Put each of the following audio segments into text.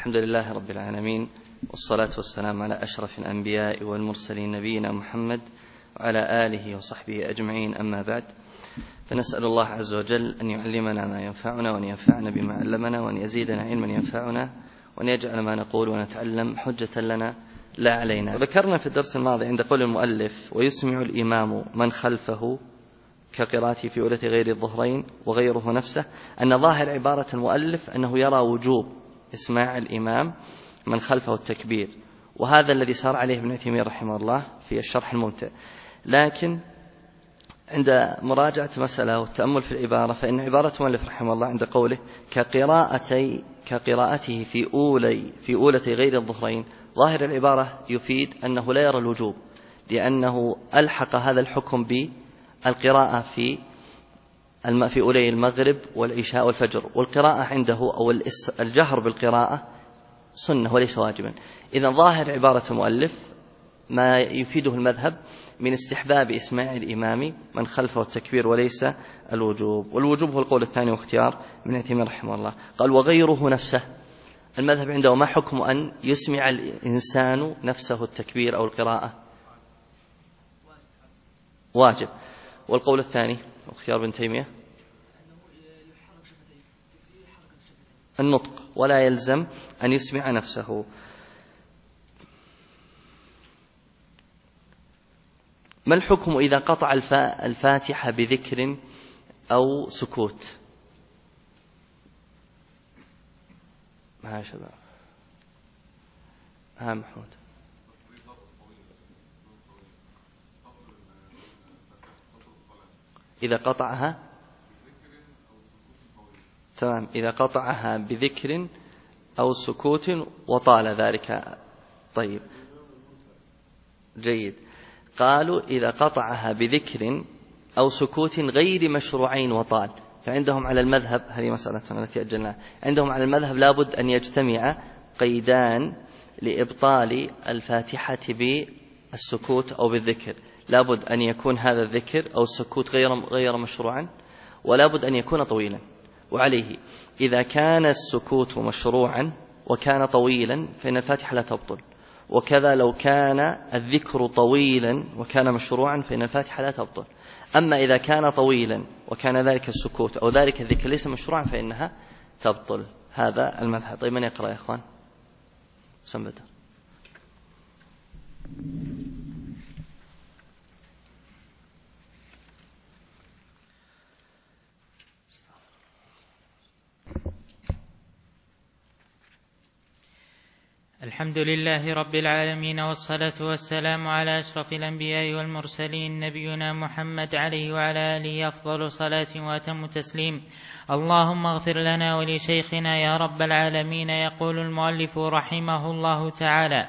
الحمد لله رب العالمين، والصلاة والسلام على أشرف الأنبياء والمرسلين نبينا محمد وعلى آله وصحبه أجمعين، أما بعد، فنسأل الله عز وجل أن يعلمنا ما ينفعنا وأن ينفعنا بما علمنا وأن يزيدنا علما ينفعنا وأن يجعل ما نقول ونتعلم حجة لنا لا علينا. وذكرنا في الدرس الماضي عند قول المؤلف ويسمع الإمام من خلفه كقراءته في أولى غير الظهرين وغيره نفسه، أن ظاهر عبارة المؤلف أنه يرى وجوب إسماع الإمام من خلفه التكبير، وهذا الذي سار عليه ابن عثيمين رحمه الله في الشرح الممتع. لكن عند مراجعة مسألة والتأمل في العبارة، فإن عبارة المؤلف رحمه الله عند قوله كقراءته في أولى غير الظهرين، ظاهر العبارة يفيد أنه لا يرى الوجوب، لأنه ألحق هذا الحكم بالقراءة في أولي المغرب والعشاء والفجر، والقراءة عنده أو الجهر بالقراءة سنة وليس واجبا. إذن ظاهر عبارة المؤلف ما يفيده المذهب من استحباب إسماع الإمام من خلفه التكبير وليس الوجوب، والوجوب هو القول الثاني واختيار ابن عثيمين رحمه الله. قال وغيره نفسه، المذهب عنده ما حكم أن يسمع الإنسان نفسه التكبير أو القراءة؟ واجب. والقول الثاني واختيار ابن تيمية النطق، ولا يلزم أن يسمع نفسه. ما الحكم إذا قطع الفاتحة بذكر أو سكوت؟ ها شباب، ها محمود. إذا قطعها تمام، إذا قطعها بذكر أو سكوت وطال ذلك. طيب جيد. قالوا إذا قطعها بذكر أو سكوت غير مشروعين وطال، فعندهم على المذهب، هذه مسألة التي أجلناها، عندهم على المذهب لابد أن يجتمع قيدان لإبطال الفاتحة بالسكوت أو بالذكر، لابد أن يكون هذا الذكر أو السكوت غير مشروعا، ولابد أن يكون طويلا. وعليه إذا كان السكوت مشروعا وكان طويلا فإن الفاتحة لا تبطل، وكذا لو كان الذكر طويلا وكان مشروعا فإن الفاتحة لا تبطل. أما إذا كان طويلا وكان ذلك السكوت أو ذلك الذكر ليس مشروعا فإنها تبطل. هذا المذهب. طيب من يقرأ يا إخوان؟ سنبدأ. الحمد لله رب العالمين، والصلاة والسلام على أشرف الأنبياء والمرسلين نبينا محمد عليه وعلى آله أفضل صلاة وأتم تسليم. اللهم اغفر لنا ولشيخنا يا رب العالمين. يقول المؤلف رحمه الله تعالى: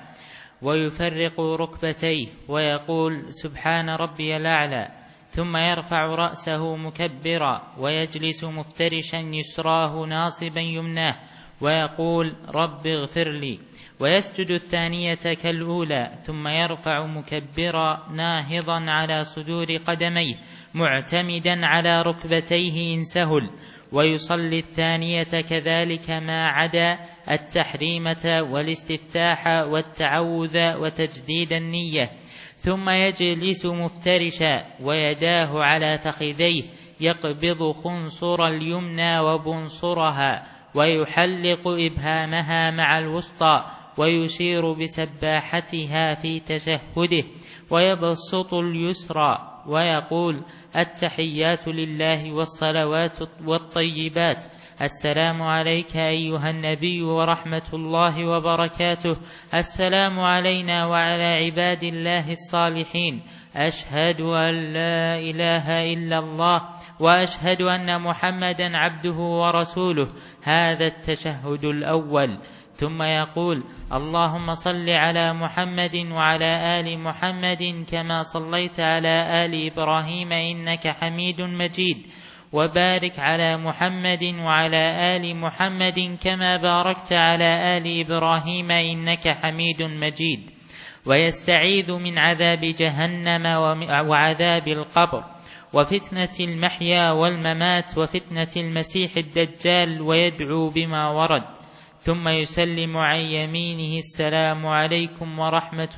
ويفرق ركبتيه ويقول سبحان ربي الأعلى، ثم يرفع رأسه مكبرا ويجلس مفترشا يسراه ناصبا يمناه ويقول رب اغفر لي، ويسجد الثانية كالأولى، ثم يرفع مكبرا ناهضا على صدور قدميه معتمدا على ركبتيه إن سهل، ويصلي الثانية كذلك ما عدا التحريمة والاستفتاح والتعوذ وتجديد النية، ثم يجلس مفترشا ويداه على فخذيه يقبض خنصر اليمنى وبنصرها ويحلق إبهامها مع الوسطى ويشير بسباحتها في تشهده ويبسط اليسرى ويقول التحيات لله والصلوات والطيبات، السلام عليك أيها النبي ورحمة الله وبركاته، السلام علينا وعلى عباد الله الصالحين، أشهد أن لا إله إلا الله وأشهد أن محمدا عبده ورسوله. هذا التشهد الأول. ثم يقول اللهم صل على محمد وعلى آل محمد كما صليت على آل إبراهيم إنك حميد مجيد، وبارك على محمد وعلى آل محمد كما باركت على آل إبراهيم إنك حميد مجيد. ويستعيذ من عذاب جهنم وعذاب القبر وفتنة المحيا والممات وفتنة المسيح الدجال، ويدعو بما ورد. ثم يسلم عن يمينه السلام عليكم ورحمة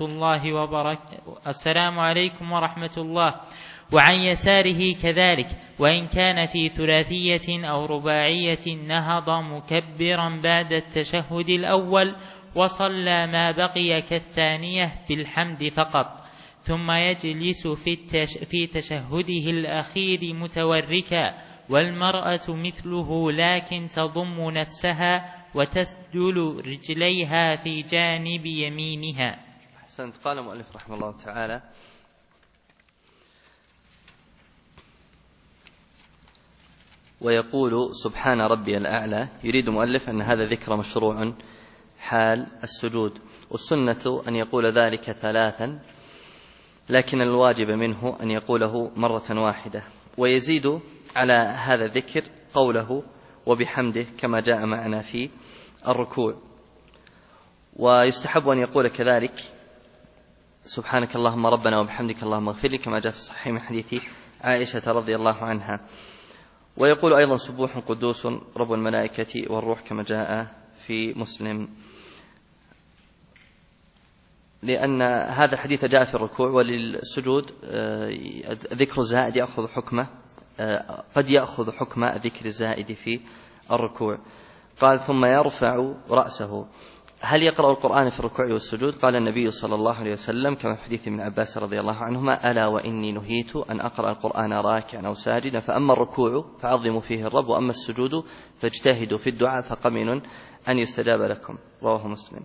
الله، وعن يساره كذلك، وإن كان في ثلاثية أو رباعية نهض مكبرا بعد التشهد الأول، وصلى ما بقي كالثانية بالحمد فقط، ثم يجلس في تشهده الأخير متوركا، والمرأة مثله لكن تضم نفسها وتسدل رجليها في جانب يمينها. أحسنت. قال المؤلف رحمه الله تعالى: ويقول سبحان ربي الأعلى. يريد مؤلف أن هذا ذكر مشروع حال السجود، والسنة أن يقول ذلك 3، لكن الواجب منه أن يقوله مرة واحدة، ويزيد على هذا الذكر قوله وبحمده كما جاء معنا في الركوع. ويستحب أن يقول كذلك سبحانك اللهم ربنا وبحمدك اللهم اغفر لي كما جاء في الصحيح من حديث عائشة رضي الله عنها. ويقول أيضا سبوح قدوس رب الملائكة والروح كما جاء في مسلم، لأن هذا الحديث جاء في الركوع. وللسجود ذكر الزائد يأخذ حكمه، قد يأخذ حكم ذكر الزائد في الركوع. قال ثم يرفع رأسه. هل يقرأ القرآن في الركوع والسجود؟ قال النبي صلى الله عليه وسلم كما في حديث ابن عباس رضي الله عنهما: ألا وإني نهيت أن أقرأ القرآن راكعا أو ساجدا، فأما الركوع فعظموا فيه الرب، وأما السجود فاجتهدوا في الدعاء فقمن أن يستجاب لكم. رواه مسلم.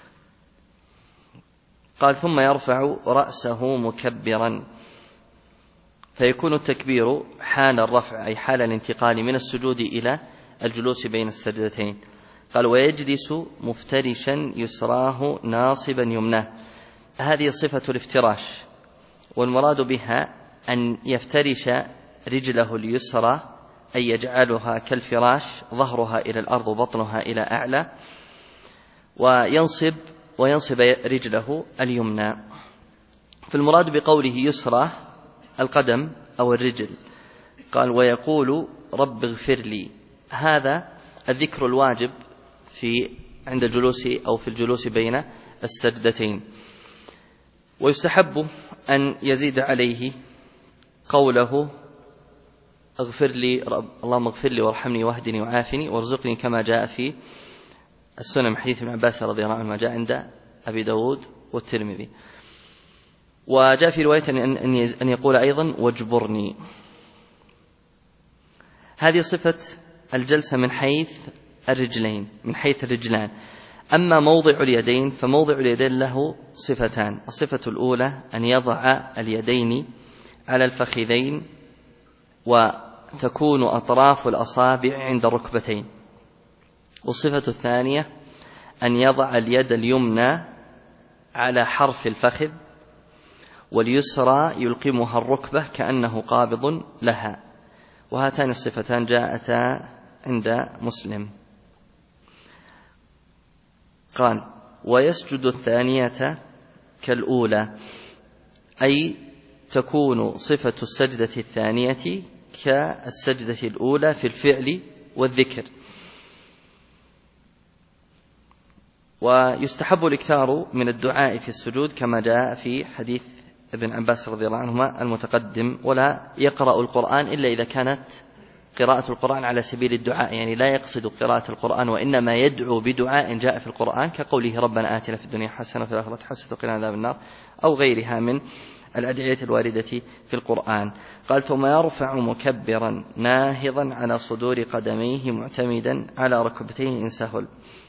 قال ثم يرفع رأسه مكبرا، فيكون التكبير حال الرفع أي حال الانتقال من السجود إلى الجلوس بين السجدتين. قال ويجلس مفترشا يسراه ناصبا يمناه. هذه صفة الافتراش، والمراد بها أن يفترش رجله اليسرى، أي يجعلها كالفراش ظهرها إلى الأرض وبطنها إلى أعلى، وينصب رجله اليمنى. فالمراد بقوله يسرى القدم أو الرجل. قال ويقول رب اغفر لي. هذا الذكر الواجب عند الجلوس أو في الجلوس بين السجدتين. ويستحب أن يزيد عليه قوله اغفر لي اللهم اغفر لي وارحمني واهدني وعافني وارزقني كما جاء في السنن من حديث ابن عباس رضي الله عنه ما جاء عند أبي داود والترمذي. وجاء في رواية أن يقول أيضا واجبرني. هذه صفة الجلسة من حيث الرجلين، من حيث الرجلان. أما موضع اليدين فموضع اليدين له صفتان. الصفة الأولى أن يضع اليدين على الفخذين، وتكون أطراف الأصابع عند الركبتين. والصفة الثانية أن يضع اليد اليمنى على حرف الفخذ، واليسرى يلقمها الركبة كأنه قابض لها. وهاتان الصفتان جاءتا عند مسلم. قال ويسجد الثانية كالأولى، أي تكون صفة السجدة الثانية كالسجدة الأولى في الفعل والذكر. ويستحب الإكثار من الدعاء في السجود كما جاء في حديث ابن عباس رضي الله عنهما المتقدم. ولا يقرأ القرآن إلا إذا كانت قراءة القرآن على سبيل الدعاء، يعني لا يقصد قراءة القرآن وإنما يدعو بدعاء جاء في القرآن، كقوله ربنا آتنا في الدنيا حسنة وفي الآخرة حسنة وقنا عذاب النار، أو غيرها من الأدعية الواردة في القرآن. قال ثم يرفع مكبرا ناهضا على صدور قدميه معتمدا على ركبتيه إن سهل.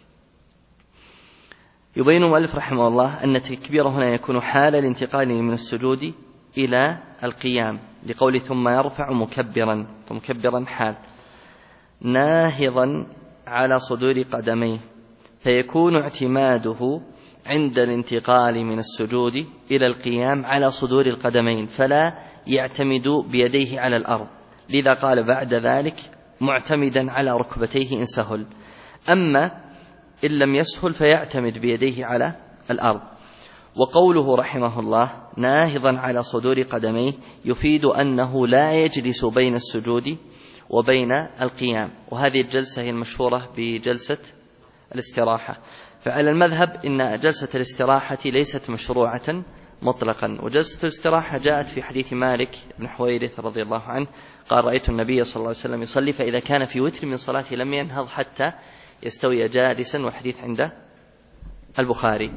يبين المؤلف رحمه الله أن التكبير هنا يكون حال الانتقال من السجود إلى القيام، لقول ثم يرفع مكبرا، فمكبرا حال ناهضا على صدور قدميه، فيكون اعتماده عند الانتقال من السجود إلى القيام على صدور القدمين، فلا يعتمد بيديه على الأرض. لذا قال بعد ذلك معتمدا على ركبتيه إن سهل. أما إن لم يسهل فيعتمد بيديه على الأرض. وقوله رحمه الله ناهضا على صدور قدميه يفيد أنه لا يجلس بين السجود وبين القيام. وهذه الجلسة هي المشهورة بجلسة الاستراحة. فعلى المذهب إن جلسة الاستراحة ليست مشروعة مطلقا. وجلسة الاستراحة جاءت في حديث مالك بن حويرث رضي الله عنه قال: رأيت النبي صلى الله عليه وسلم يصلي فإذا كان في وتر من صلاته لم ينهض حتى يستوي جالسا، والحديث عند البخاري.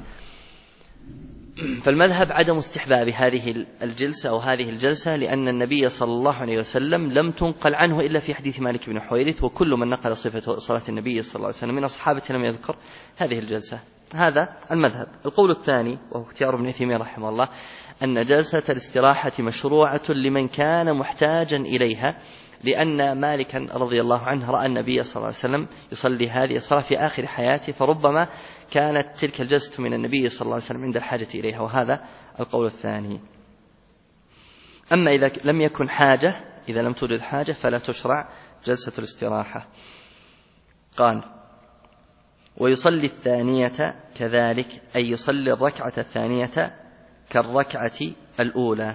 فالمذهب عدم استحباب هذه الجلسة أو هذه الجلسة، لأن النبي صلى الله عليه وسلم لم تنقل عنه إلا في حديث مالك بن حويرث، وكل من نقل صفة صلاة النبي صلى الله عليه وسلم من أصحابه لم يذكر هذه الجلسة. هذا المذهب. القول الثاني وهو اختيار ابن عثيمين رحمه الله أن جلسة الاستراحة مشروعة لمن كان محتاجا إليها، لأن مالكا رضي الله عنه رأى النبي صلى الله عليه وسلم يصلي هذه الصلاة في آخر حياته، فربما كانت تلك الجلسة من النبي صلى الله عليه وسلم عند الحاجة إليها، وهذا القول الثاني. أما إذا لم يكن حاجة، إذا لم توجد حاجة فلا تشرع جلسة الاستراحة. قال: ويصلي الثانية كذلك، أي يصلي الركعة الثانية كالركعة الأولى.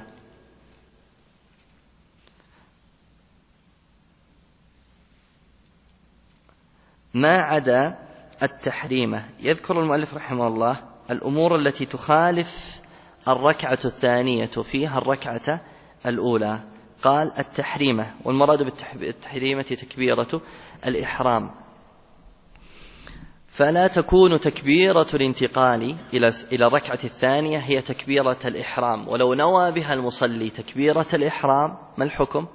ما عدا التحريمة. يذكر المؤلف رحمه الله الأمور التي تخالف الركعة الثانية فيها الركعة الأولى. قال: التحريمة، والمراد بالتحريمة تكبيرة الإحرام، فلا تكون تكبيرة الانتقال إلى الركعة الثانية هي تكبيرة الإحرام، ولو نوى بها المصلي تكبيرة الإحرام ما الحكم؟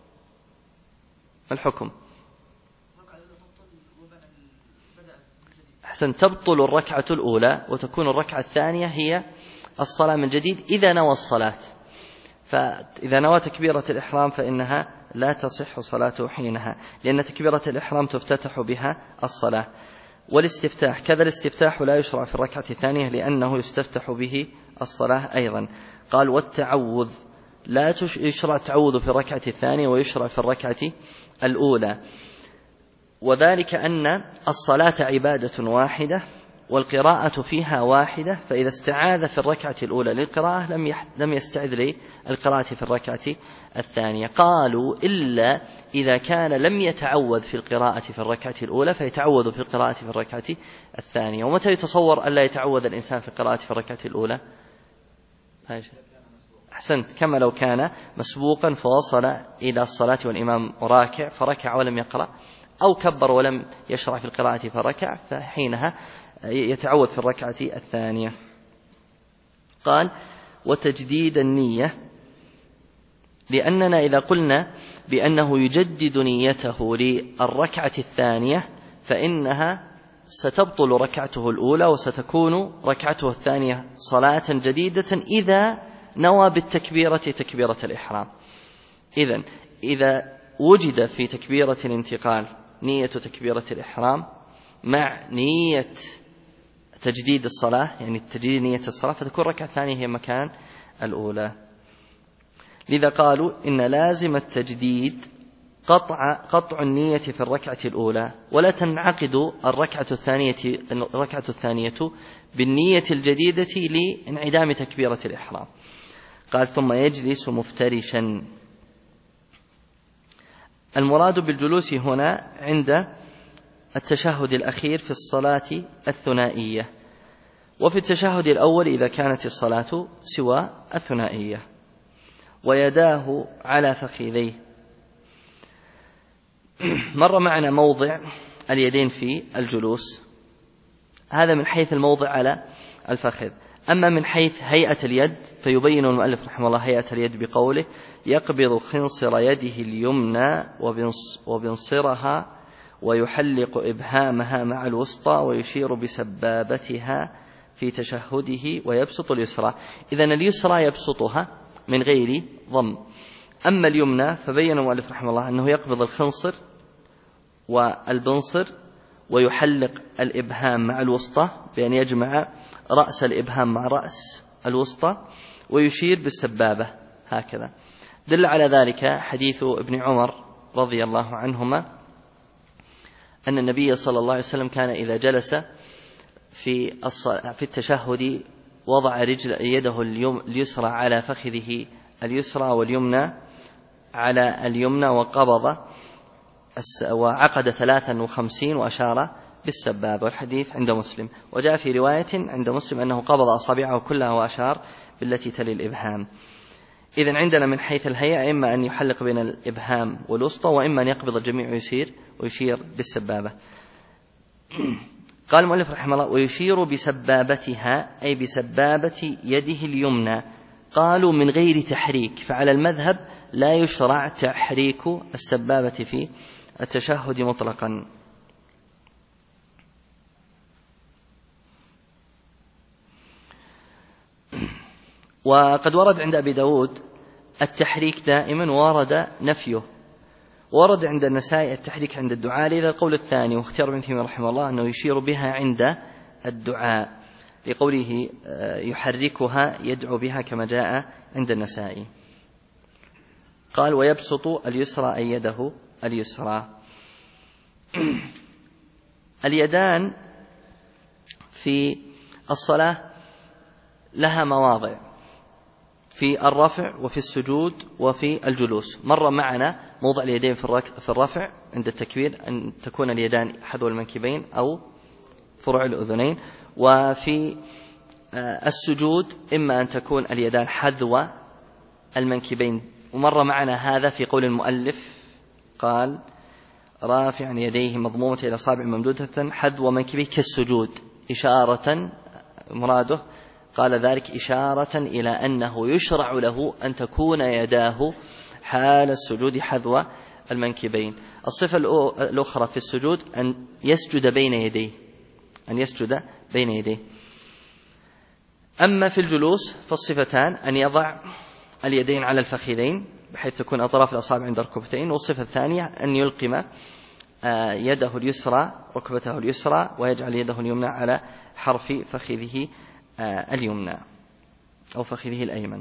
أحسن، تبطل الركعة الأولى وتكون الركعة الثانية هي الصلاة من جديد إذا نوى الصلاة. فإذا نوى تكبيرة الإحرام فإنها لا تصح صلاته حينها، لأن تكبيرة الإحرام تفتتح بها الصلاة. والاستفتاح كذا، الاستفتاح لا يشرع في الركعة الثانية لأنه يستفتح به الصلاة أيضا. قال: والتعوذ لا يشرع التعوذ في الركعة الثانية ويشرع في الركعة الأولى، وذلك أن الصلاة عبادة واحدة والقراءة فيها واحدة، فإذا استعاذ في الركعة الأولى للقراءة لم يستعذ للقراءة في الركعة الثانية. قالوا: إلا إذا كان لم يتعوذ في القراءة في الركعة الأولى فيتعوذ في القراءة في الركعة الثانية. ومتى يتصور ألا يتعوذ الإنسان في القراءة في الركعة الأولى؟ أحسنت، كما لو كان مسبوقا فوصل إلى الصلاة والإمام راكع فركع ولم يقرأ، أو كبر ولم يشرع في القراءة فركع، فحينها يتعوذ في الركعة الثانية. قال: وتجديد النية، لأننا إذا قلنا بأنه يجدد نيته للركعة الثانية فإنها ستبطل ركعته الأولى وستكون ركعته الثانية صلاة جديدة إذا نوى بالتكبيرة تكبيرة الإحرام. إذا وجد في تكبيرة الانتقال نية تكبيرة الإحرام مع نية تجديد الصلاة، يعني تجديد نية الصلاة، فتكون الركعة الثانية هي مكان الأولى. لذا قالوا إن لازم التجديد قطع النية في الركعة الأولى، ولا تنعقد الركعة الثانية بالنية الجديدة لانعدام تكبيرة الإحرام. قال: ثم يجلس مفترشا. المراد بالجلوس هنا عند التشهد الأخير في الصلاة الثنائية، وفي التشهد الأول إذا كانت الصلاة سوى الثنائية. ويداه على فخذيه. مر معنا موضع اليدين في الجلوس، هذا من حيث الموضع على الفخذ. أما من حيث هيئة اليد فيبين المؤلف رحمه الله هيئة اليد بقوله: يقبض خنصر يده اليمنى وبنصرها ويحلق إبهامها مع الوسطى ويشير بسبابتها في تشهده ويبسط اليسرى. إذن اليسرى يبسطها من غير ضم. أما اليمنى فبين المؤلف رحمه الله أنه يقبض الخنصر والبنصر ويحلق الإبهام مع الوسطى بأن يجمع رأس الإبهام مع رأس الوسطى ويشير بالسبابة هكذا. دل على ذلك حديث ابن عمر رضي الله عنهما أن النبي صلى الله عليه وسلم كان إذا جلس في التشهد وضع يده اليسرى على فخذه اليسرى واليمنى على اليمنى وقبض وعقد 53 وأشار بالسبابة، والحديث عند مسلم. وجاء في رواية عند مسلم أنه قبض أصابعه كلها وأشار بالتي تلي الإبهام. إذن عندنا من حيث الهيئة إما أن يحلق بين الإبهام والوسطى، وإما أن يقبض الجميع ويشير بالسبابة. قال المؤلف رحمه الله: ويشير بسبابتها أي بسبابة يده اليمنى. قالوا من غير تحريك، فعلى المذهب لا يشرع تحريك السبابة في التشهد مطلقا. وقد ورد عند أبي داود التحريك دائما، ورد نفيه. ورد عند النسائي التحريك عند الدعاء، لذا القول الثاني، واختيار ابن تيمية رحمه الله أنه يشير بها عند الدعاء، لقوله يحركها يدعو بها كما جاء عند النسائي. قال: ويبسط اليسرى أي يده اليسرى. اليدان في الصلاة لها مواضع، في الرفع وفي السجود وفي الجلوس. مر معنا موضع اليدين في الرفع عند التكبير أن تكون اليدان حذو المنكبين أو فروع الأذنين، وفي السجود إما أن تكون اليدان حذو المنكبين. ومر معنا هذا في قول المؤلف، قال: رافعا يديه مضمومة إلى أصابع ممدودة حذو منكبيه كالسجود، إشارة، مراده قال ذلك إشارة إلى أنه يشرع له أن تكون يداه حال السجود حذو المنكبين. الصفة الأخرى في السجود أن يسجد بين يديه. أما في الجلوس فالصفتان أن يضع اليدين على الفخذين بحيث تكون أطراف الأصابع عند الركبتين، والصفة الثانية أن يلقم يده اليسرى ركبته اليسرى ويجعل يده اليمنى على حرف فخذه اليمنى أو فخذه الأيمن.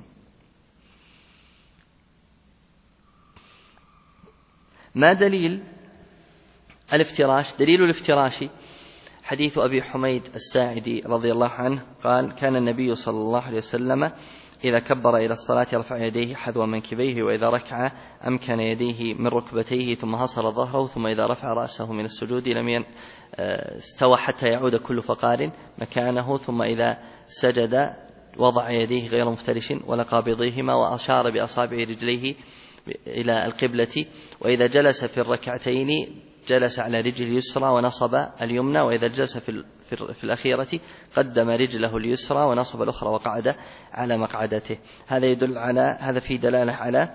ما دليل الافتراش؟ دليل الافتراش حديث أبي حميد الساعدي رضي الله عنه قال: كان النبي صلى الله عليه وسلم إذا كبر إلى الصلاة رفع يديه حذو منكبيه، وإذا ركع أمكن يديه من ركبتيه ثم حصر ظهره، ثم إذا رفع رأسه من السجود لم استوى حتى يعود كل فقار مكانه، ثم إذا سجد وضع يديه غير مفترش ولا قابضيهما، وأشار بأصابع رجليه إلى القبلة، وإذا جلس في الركعتين جلس على رجل اليسرى ونصب اليمنى، وإذا جلس في الأخيرة قدم رجله اليسرى ونصب الأخرى وقعد على مقعدته. هذا يدل على هذا، في دلالة على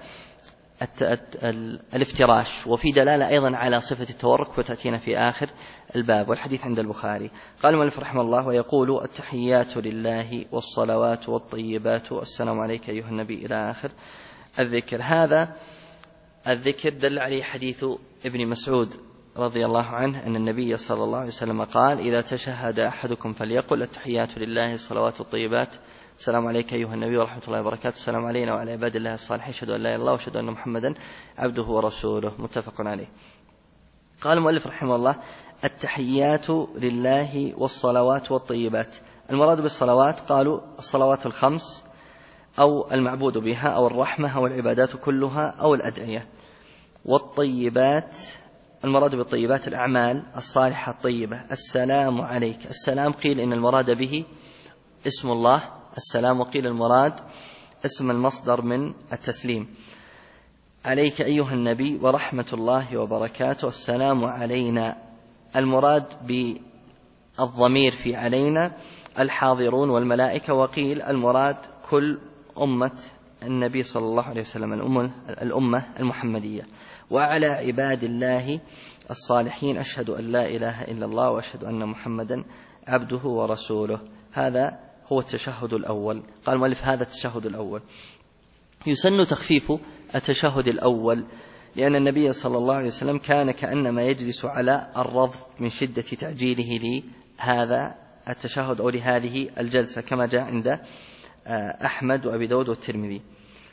الافتراش، وفي دلالة أيضا على صفة التورك، وتأتينا في آخر الباب. والحديث عند البخاري. قال المؤلف رحمه الله: ويقول: التحيات لله والصلوات والطيبات والسلام عليك أيها النبي إلى آخر الذكر. هذا الذكر دل عليه حديث ابن مسعود رضي الله عنه أن النبي صلى الله عليه وسلم قال: إذا تشهد أحدكم فليقل: التحيات لله الصلوات الطيبات السلام عليك أيها النبي ورحمة الله وبركاته، السلام علينا وعلى عباد الله الصالحين، أشهد أن لا إله إلا الله وأشهد أن محمدا عبده ورسوله، متفق عليه. قال المؤلف رحمه الله: التحيات لله والصلوات والطيبات. المراد بالصلوات قالوا الصلوات الخمس أو المعبود بها أو الرحمة أو العبادات كلها أو الأدعية. والطيبات المراد بالطيبات الأعمال الصالحة الطيبة. السلام عليك، السلام قيل إن المراد به اسم الله السلام، وقيل المراد اسم المصدر من التسليم. عليك أيها النبي ورحمة الله وبركاته، السلام علينا. المراد بالضمير في علينا الحاضرون والملائكة، وقيل المراد كل أمة النبي صلى الله عليه وسلم، الأمة المحمدية. وعلى عباد الله الصالحين، أشهد أن لا إله إلا الله وأشهد أن محمدا عبده ورسوله. هذا هو التشهد الأول. قال المؤلف: هذا التشهد الأول. يسن تخفيف التشهد الأول، لأن النبي صلى الله عليه وسلم كان كأنما يجلس على الرض من شدة تعجيله لهذا التشهد أو لهذه الجلسة، كما جاء عند أحمد وأبي داود والترمذي.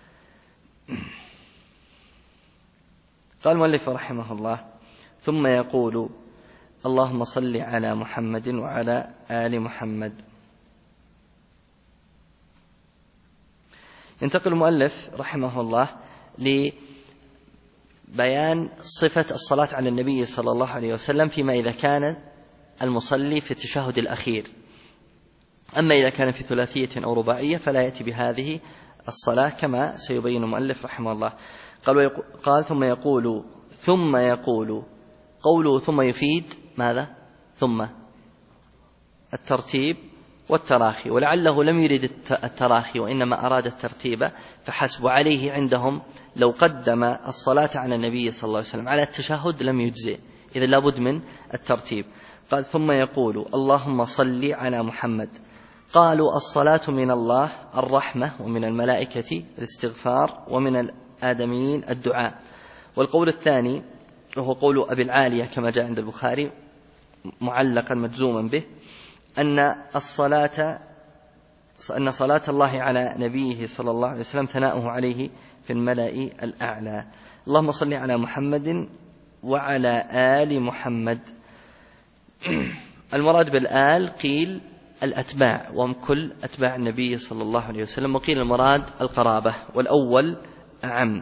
قال المؤلف رحمه الله: ثم يقول: اللهم صل على محمد وعلى آل محمد. ينتقل المؤلف رحمه الله لبيان صفة الصلاة على النبي صلى الله عليه وسلم فيما إذا كان المصلي في التشهد الأخير. أما إذا كان في ثلاثية أو رباعية فلا يأتي بهذه الصلاة كما سيبين المؤلف رحمه الله. قال ثم يقول قوله ثم يفيد ماذا؟ ثم الترتيب والتراخي، ولعله لم يرد التراخي وإنما أراد الترتيب فحسب. عليه عندهم لو قدم الصلاة على النبي صلى الله عليه وسلم على التشهد لم يجزئ، إذا لابد من الترتيب. قال ثم يقول اللهم صل على محمد. قالوا الصلاة من الله الرحمة، ومن الملائكة الاستغفار، ومن الآدميين الدعاء. والقول الثاني وهو قول أبي العالية كما جاء عند البخاري معلقا مجزوما به أن صلاة الله على نبيه صلى الله عليه وسلم ثناؤه عليه في الملأ الأعلى. اللهم صل على محمد وعلى آل محمد. المراد بالآل قيل الأتباع وهم كل أتباع النبي صلى الله عليه وسلم، وقيل المراد القرابة، والأول أعم.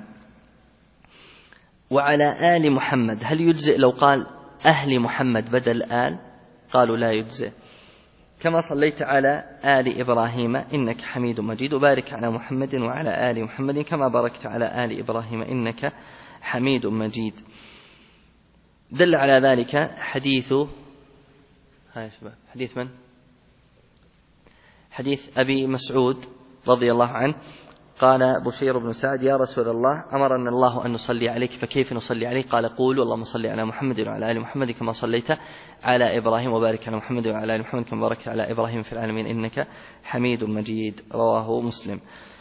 وعلى آل محمد هل يجزئ لو قال أهل محمد بدل آل؟ قالوا لا يجزئ. كما صليت على آل إبراهيم إنك حميد مجيد، وبارك على محمد وعلى آل محمد كما باركت على آل إبراهيم إنك حميد مجيد. دل على ذلك حديث من؟ حديث أبي مسعود رضي الله عنه قال بشير بن سعد يا رسول الله أمرنا الله أن نصلي عليك فكيف نصلي عليك؟ قال قولوا اللهم صل على محمد وعلى آل محمد كما صليت على إبراهيم وبارك على محمد وعلى آل محمد كما باركت على إبراهيم في العالمين إنك حميد مجيد. رواه مسلم.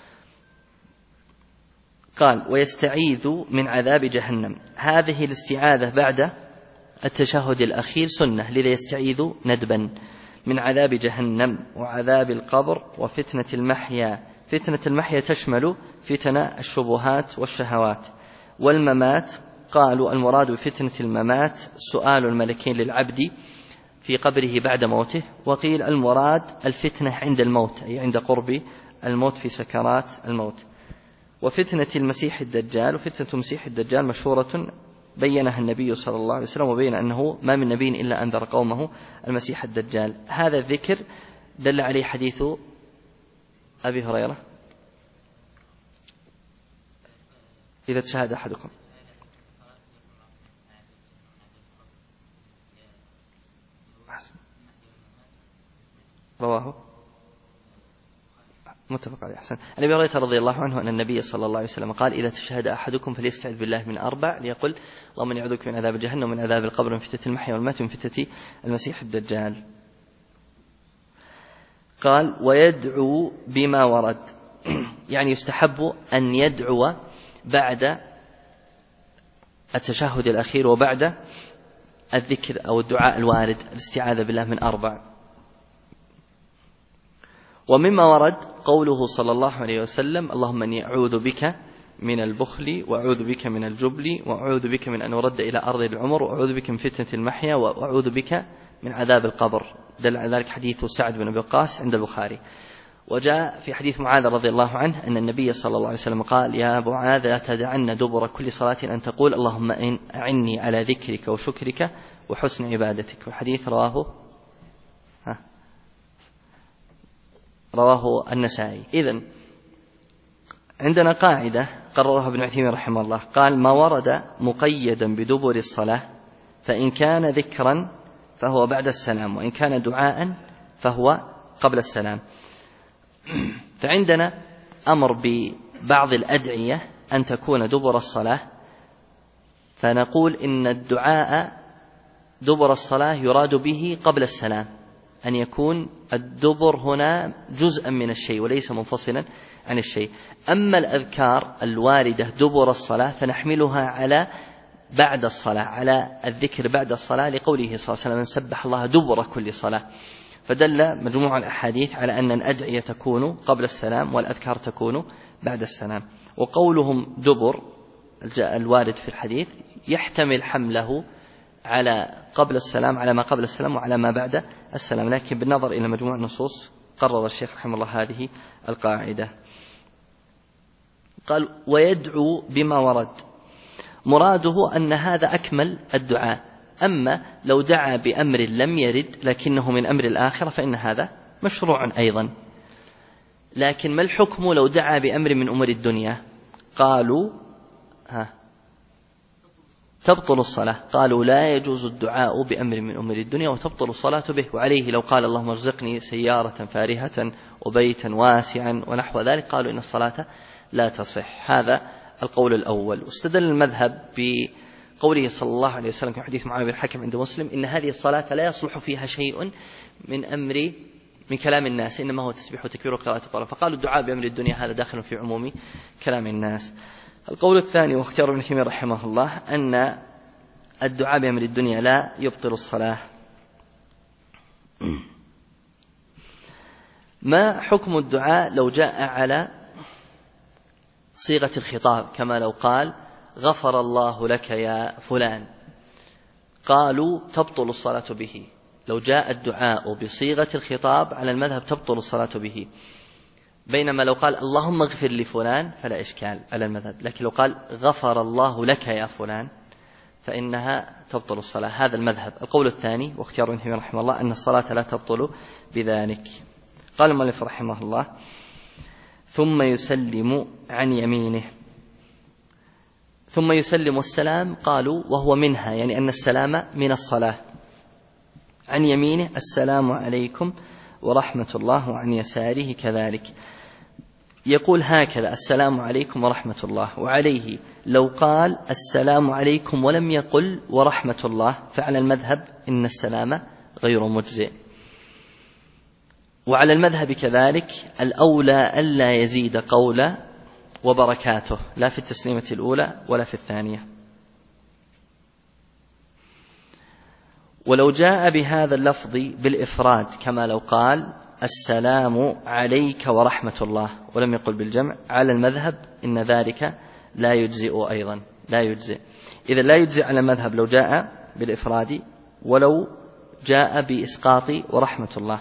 قال ويستعيذ من عذاب جهنم. هذه الاستعاذة بعد التشهد الأخير سنة، لذا يستعيذ ندبا من عذاب جهنم وعذاب القبر وفتنة المحيا. فتنة المحيا تشمل فتن الشبهات والشهوات والممات. قالوا المراد بفتنة الممات سؤال الملكين للعبد في قبره بعد موته، وقيل المراد الفتنة عند الموت أي عند قرب الموت في سكرات الموت. وفتنة المسيح الدجال، وفتنة المسيح الدجال مشهورة بينها النبي صلى الله عليه وسلم، وبين أنه ما من نبي إلا أنذر قومه المسيح الدجال. هذا الذكر دل عليه حديث أبي هريرة إذا تشهد أحدكم. رواه متفق عليه. أحسن. عن أبي هريرة رضي الله عنه أن النبي صلى الله عليه وسلم قال إذا تشهد أحدكم فليستعذ بالله من 4 ليقل اللهم إني أعوذ بك من عذاب جهنم ومن عذاب القبر ومن فتنة المحيا والممات ومن فتنة المسيح الدجال. قال ويدعو بما ورد، يعني يستحب أن يدعو بعد التشهد الأخير وبعد الذكر أو الدعاء الوارد الاستعاذة بالله من 4. ومما ورد قوله صلى الله عليه وسلم اللهم إني أعوذ بك من البخل وأعوذ بك من الجبن وأعوذ بك من أن أرد إلى أرض العمر وأعوذ بك من فتنة المحيا وأعوذ بك من عذاب القبر. دل على ذلك حديث سعد بن أبي وقاص عند البخاري. وجاء في حديث معاذ رضي الله عنه أن النبي صلى الله عليه وسلم قال يا أبو معاذ لا تدعن دبر كل صلاة أن تقول اللهم أعني على ذكرك وشكرك وحسن عبادتك. والحديث رواه النسائي. إذن عندنا قاعدة قررها ابن عثيمين رحمه الله، قال ما ورد مقيدا بدبر الصلاة فإن كان ذكرا فهو بعد السلام، وإن كان دعاء فهو قبل السلام. فعندنا أمر ببعض الأدعية أن تكون دبر الصلاة، فنقول إن الدعاء دبر الصلاة يراد به قبل السلام، أن يكون الدبر هنا جزءا من الشيء وليس منفصلا عن الشيء. أما الأذكار الواردة دبر الصلاة فنحملها على بعد الصلاة، على الذكر بعد الصلاة، لقوله صلى الله عليه وسلم من سبح الله دبر كل صلاة. فدل مجموع الأحاديث على أن الأدعية تكون قبل السلام والأذكار تكون بعد السلام. وقولهم دبر الوارد في الحديث يحتمل حمله على قبل السلام، على ما قبل السلام وعلى ما بعد السلام، لكن بالنظر إلى مجموع النصوص قرر الشيخ رحمه الله هذه القاعدة. قال ويدعو بما ورد، مراده أن هذا أكمل الدعاء، أما لو دعا بأمر لم يرد لكنه من أمر الآخرة فإن هذا مشروع أيضا. لكن ما الحكم لو دعا بأمر من أمور الدنيا؟ قالوا تبطل الصلاة. قالوا لا يجوز الدعاء بأمر من أمور الدنيا وتبطل الصلاة به. وعليه لو قال اللهم ارزقني سيارة فارهة وبيتا واسعا ونحو ذلك قالوا إن الصلاة لا تصح. هذا القول الأول. واستدل المذهب بقوله صلى الله عليه وسلم في حديث معاوية بن الحكم عند مسلم إن هذه الصلاة لا يصلح فيها شيء من كلام الناس، إنما هو تسبيح وتكبير وقراءة القرآن. فقالوا الدعاء بأمر الدنيا هذا داخل في عموم كلام الناس. القول الثاني واختيار ابن تيمية رحمه الله أن الدعاء بأمر الدنيا لا يبطل الصلاة. ما حكم الدعاء لو جاء على صيغة الخطاب كما لو قال غفر الله لك يا فلان؟ قالوا تبطل الصلاة به. لو جاء الدعاء بصيغة الخطاب على المذهب تبطل الصلاة به، بينما لو قال اللهم اغفر لفلان فلا إشكال على المذهب، لكن لو قال غفر الله لك يا فلان فإنها تبطل الصلاة. هذا المذهب. القول الثاني واختيار ابن تيمية رحمه الله أن الصلاة لا تبطل بذلك. قال المؤلف رحمه الله ثم يسلم عن يمينه. ثم يسلم السلام قالوا وهو منها، يعني أن السلام من الصلاة. عن يمينه السلام عليكم ورحمة الله، وعن يساره كذلك. يقول هكذا السلام عليكم ورحمة الله. وعليه لو قال السلام عليكم ولم يقل ورحمة الله فعلى المذهب إن السلام غير مجزئ. وعلى المذهب كذلك الأولى ألا يزيد قول وبركاته لا في التسليمة الأولى ولا في الثانية. ولو جاء بهذا اللفظ بالإفراد كما لو قال السلام عليك ورحمة الله ولم يقل بالجمع على المذهب إن ذلك لا يجزئ أيضا، لا يجزئ. إذا لا يجزئ على المذهب لو جاء بالإفراد ولو جاء بإسقاط ورحمة الله.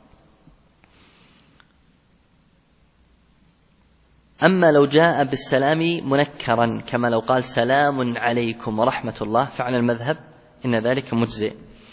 أما لو جاء بالسلام منكرا كما لو قال سلام عليكم ورحمة الله فعلى المذهب إن ذلك مجزئ.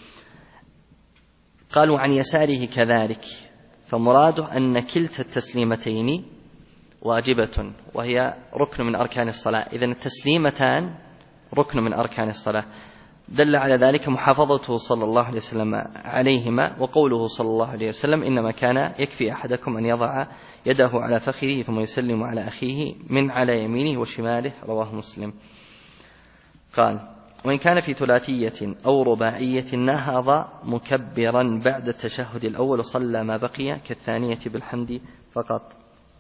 قالوا عن يساره كذلك، فمراده أن كلتا التسليمتين واجبة وهي ركن من أركان الصلاة. إذن التسليمتان ركن من أركان الصلاة. دل على ذلك محافظته صلى الله عليه وسلم عليهما، وقوله صلى الله عليه وسلم إنما كان يكفي أحدكم أن يضع يده على فخذه ثم يسلم على أخيه من على يمينه وشماله، رواه مسلم. قال وإن كان في ثلاثية أو رباعية نهض مكبرا بعد التشهد الأول وصلى ما بقي كالثانية بالحمد فقط.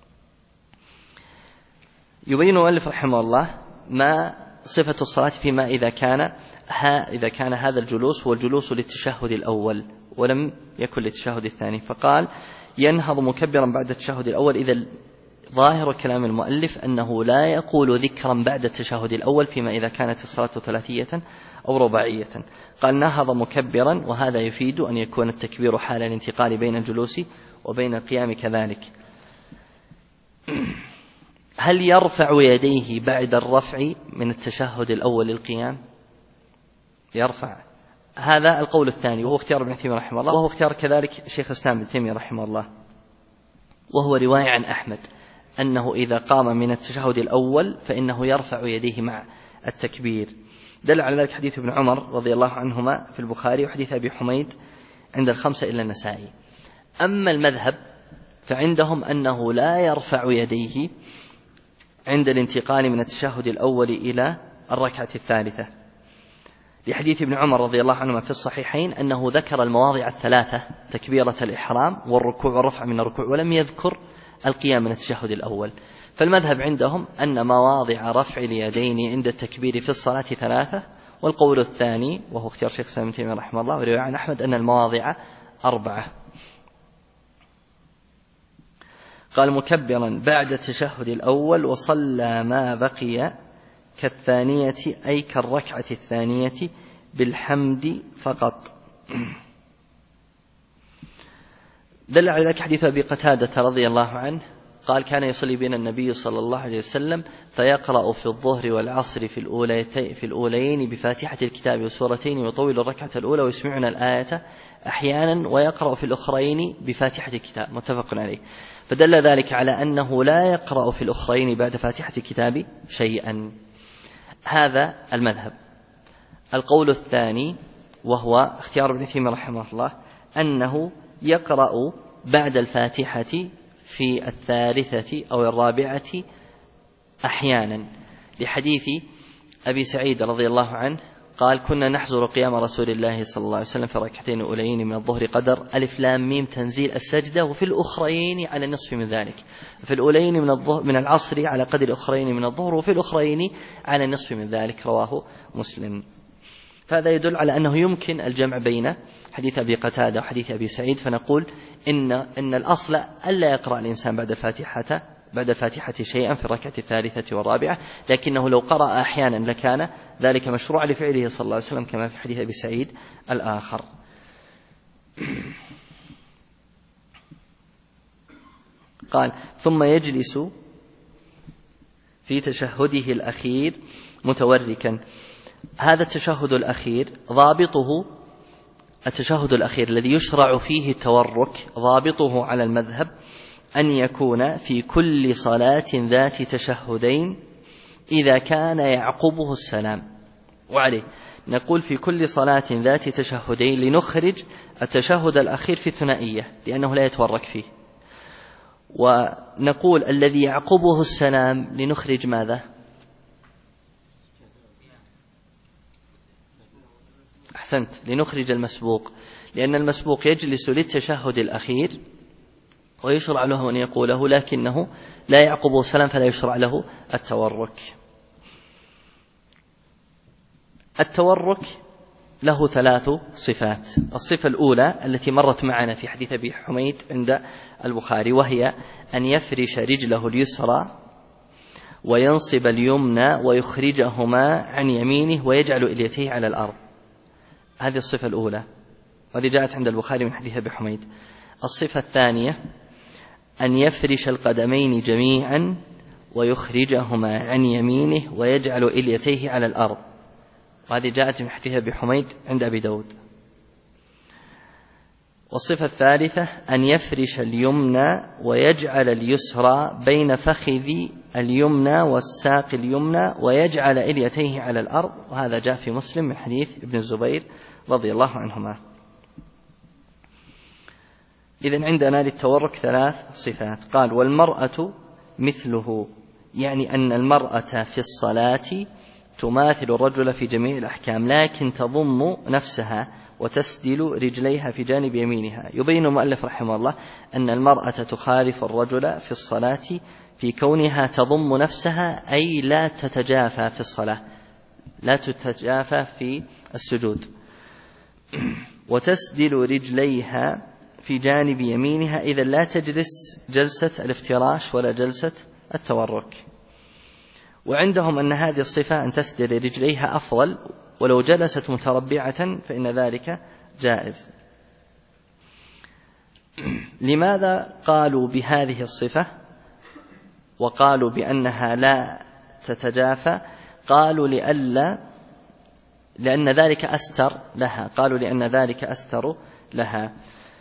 يبين المؤلف رحمه الله ما صفة الصلاة فيما إذا كان هذا الجلوس هو الجلوس للتشهد الأول ولم يكن للتشهد الثاني. فقال ينهض مكبرا بعد التشهد الأول. إذا ظاهر كلام المؤلف أنه لا يقول ذكرا بعد التشهد الأول فيما إذا كانت الصلاة ثلاثية أو رباعية. قال نهض مكبرا، وهذا يفيد أن يكون التكبير حال الانتقال بين الجلوس وبين القيام كذلك. هل يرفع يديه بعد الرفع من التشهد الأول للقيام؟ يرفع. هذا القول الثاني وهو اختيار ابن تيمية رحمه الله، وهو اختيار كذلك شيخ الإسلام ابن تيمية رحمه الله، وهو رواية عن أحمد أنه إذا قام من التشهد الأول فإنه يرفع يديه مع التكبير. دل على ذلك حديث ابن عمر رضي الله عنهما في البخاري وحديث أبي حميد عند الخمسة إلا النسائي. أما المذهب فعندهم أنه لا يرفع يديه عند الانتقال من التشهد الأول إلى الركعة الثالثة، لحديث ابن عمر رضي الله عنهما في الصحيحين أنه ذكر المواضع الثلاثة تكبيرة الإحرام والركوع والرفع من الركوع ولم يذكر القيام من التشهد الأول. فالمذهب عندهم أن مواضع رفع اليدين عند التكبير في الصلاة ثلاثة، والقول الثاني وهو اختيار شيخ الإسلام ابن تيمية رحمه الله ورواية عن أحمد أن المواضع 4. قال مكبرا بعد التشهد الأول وصلى ما بقي كالثانية أي كالركعة الثانية بالحمد فقط. دل على ذلك حديث أبي قتادة رضي الله عنه قال كان يصلي بنا النبي صلى الله عليه وسلم فيقرأ في الظهر والعصر في الأوليين بفاتحة الكتاب وسورتين ويطول الركعة الأولى ويسمعنا الآية أحيانا ويقرأ في الأخرين بفاتحة الكتاب، متفق عليه. فدل ذلك على أنه لا يقرأ في الأخرين بعد فاتحة الكتاب شيئا. هذا المذهب. القول الثاني وهو اختيار ابن تيمية رحمه الله أنه يقرأ بعد الفاتحة في الثالثة أو الرابعة أحيانا، لحديث أبي سعيد رضي الله عنه قال كنا نحزر قيام رسول الله صلى الله عليه وسلم في ركعتين أوليين من الظهر قدر ألف لام ميم تنزيل السجدة، وفي الأخرين على النصف من ذلك، في الأوليين من العصر على قدر الأخرين من الظهر، وفي الأخرين على النصف من ذلك، رواه مسلم. فهذا يدل على أنه يمكن الجمع بين حديث أبي قتادة وحديث أبي سعيد، فنقول إن الأصل ألا يقرأ الإنسان بعد الفاتحة شيئا في الركعة الثالثة والرابعة، لكنه لو قرأ أحيانا لكان ذلك مشروع لفعله صلى الله عليه وسلم كما في حديث أبي سعيد الآخر. قال ثم يجلس في تشهده الأخير متوركا. هذا التشهد الأخير ضابطه التشهد الأخير الذي يشرع فيه التورك، ضابطه على المذهب أن يكون في كل صلاة ذات تشهدين إذا كان يعقبه السلام. وعليه نقول في كل صلاة ذات تشهدين لنخرج التشهد الأخير في الثنائية لأنه لا يتورك فيه، ونقول الذي يعقبه السلام لنخرج ماذا؟ أحسنت، لنخرج المسبوق، لأن المسبوق يجلس للتشهد الأخير ويشرع له أن يقوله لكنه لا يعقبه السلام فلا يشرع له التورك. التورك له 3 صفات. الصفة الأولى التي مرت معنا في حديث أبي حميد عند البخاري، وهي أن يفرش رجله اليسرى وينصب اليمنى ويخرجهما عن يمينه ويجعل إليتيه على الأرض. هذه الصفة الأولى وهذه جاءت عند البخاري من حديث أبي حميد. الصفة الثانية أن يفرش القدمين جميعا ويخرجهما عن يمينه ويجعل إليتيه على الأرض، وهذه جاءت من حديث أبي حميد عند أبي داود. والصفة الثالثة أن يفرش اليمنى ويجعل اليسرى بين فخذ اليمنى والساق اليمنى ويجعل إليتيه على الأرض، وهذا جاء في مسلم من حديث ابن الزبير رضي الله عنهما. إذن عندنا للتورك 3 صفات. قال والمرأة مثله، يعني أن المرأة في الصلاة تماثل الرجل في جميع الأحكام، لكن تضم نفسها وتسدل رجليها في جانب يمينها. يبين المؤلف رحمه الله أن المرأة تخالف الرجل في الصلاة في كونها تضم نفسها، أي لا تتجافى في الصلاة، لا تتجافى في السجود، وتسدل رجليها في جانب يمينها، إذا لا تجلس جلسة الافتراش ولا جلسة التورك. وعندهم أن هذه الصفة أن تسدل رجليها أفضل، ولو جلست متربعة فإن ذلك جائز. لماذا قالوا بهذه الصفة وقالوا بأنها لا تتجافى؟ قالوا لأن ذلك أستر لها، قالوا لأن ذلك أستر لها.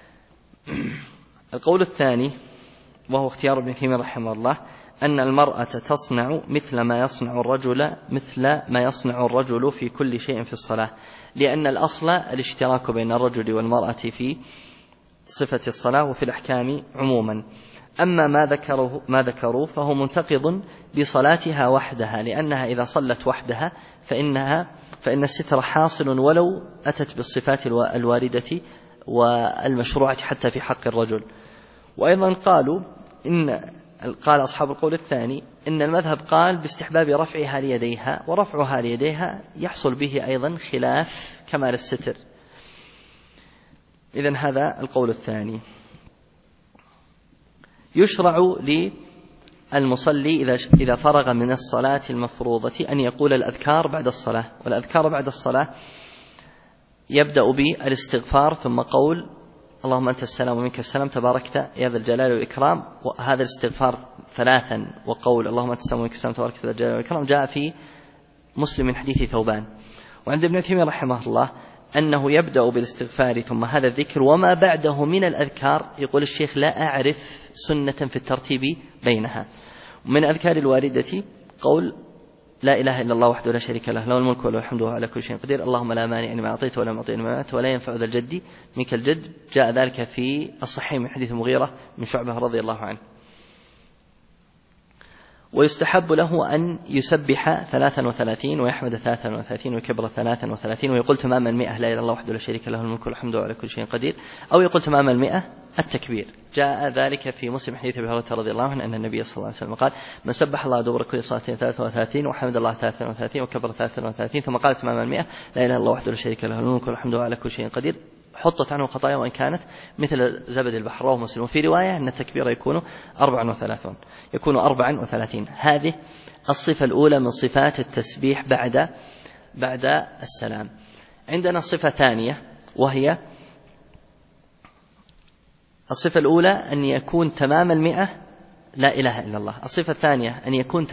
القول الثاني وهو اختيار ابن تيمية رحمه الله أن المرأة تصنع مثل ما يصنع الرجل في كل شيء في الصلاة، لأن الأصل الاشتراك بين الرجل والمرأة في صفة الصلاة وفي الأحكام عموما. أما ما ذكروا فهو منتقض بصلاتها وحدها، لأنها إذا صلت وحدها فإن الستر حاصل ولو أتت بالصفات الواردة والمشروعة حتى في حق الرجل. وأيضا قال أصحاب القول الثاني إن المذهب قال باستحباب رفعها ليديها، ورفعها ليديها يحصل به أيضا خلاف كمال الستر. إذن هذا القول الثاني. يشرع للمصلي إذا فرغ من الصلاة المفروضة أن يقول الأذكار بعد الصلاة، والأذكار بعد الصلاة يبدأ بالاستغفار ثم قول اللهم أنت السلام ومنك السلام تباركت يا ذا الجلال والإكرام. وهذا الاستغفار ثلاثا وقول اللهم أنت السلام ومنك السلام تباركت يا ذا الجلال والإكرام جاء في مسلم من حديث ثوبان. وعند ابن تيمية رحمه الله أنه يبدأ بالاستغفار ثم هذا الذكر، وما بعده من الأذكار يقول الشيخ لا أعرف سنة في الترتيب بينها. ومن أذكار الواردة قول لا إله إلا الله وحده لا شريك له له الملك وله الحمد وهو على كل شيء قدير، اللهم لا مانع لما أعطيت ولا معطي لما منعت ولا ينفع ذا الجد منك الجد. جاء ذلك في الصحيح من حديث المغيرة من شعبة رضي الله عنه. ويستحب له أن يسبح 33 ويحمد 33 ويكبر 33 ويقول تمام 100 لا إله إلا الله وحده لا شريك له الملك والحمد وهو على كل شيء قدير، أو يقول تمام 100 التكبير. جاء ذلك في مسلم حديث أبي هريرة رضي الله عنه أن النبي صلى الله عليه وسلم قال من سبح الله دبر كل صلاة 33 وحمد الله 33 وكبر 33 ثم قال تمام 100 لا إله إلا الله وحده لا شريك له الملك والحمد وهو على كل شيء قدير حطت عنه خطايا وإن كانت مثل زبد البحر. رواه مسلم. وفي رواية أن التكبير يكون 34. هذه الصفة الأولى من صفات التسبيح بعد السلام. عندنا صفة ثانية وهي الصفة الأولى أن يكون تمام 100 لا إله إلا الله. الصفة الثانية أن يكون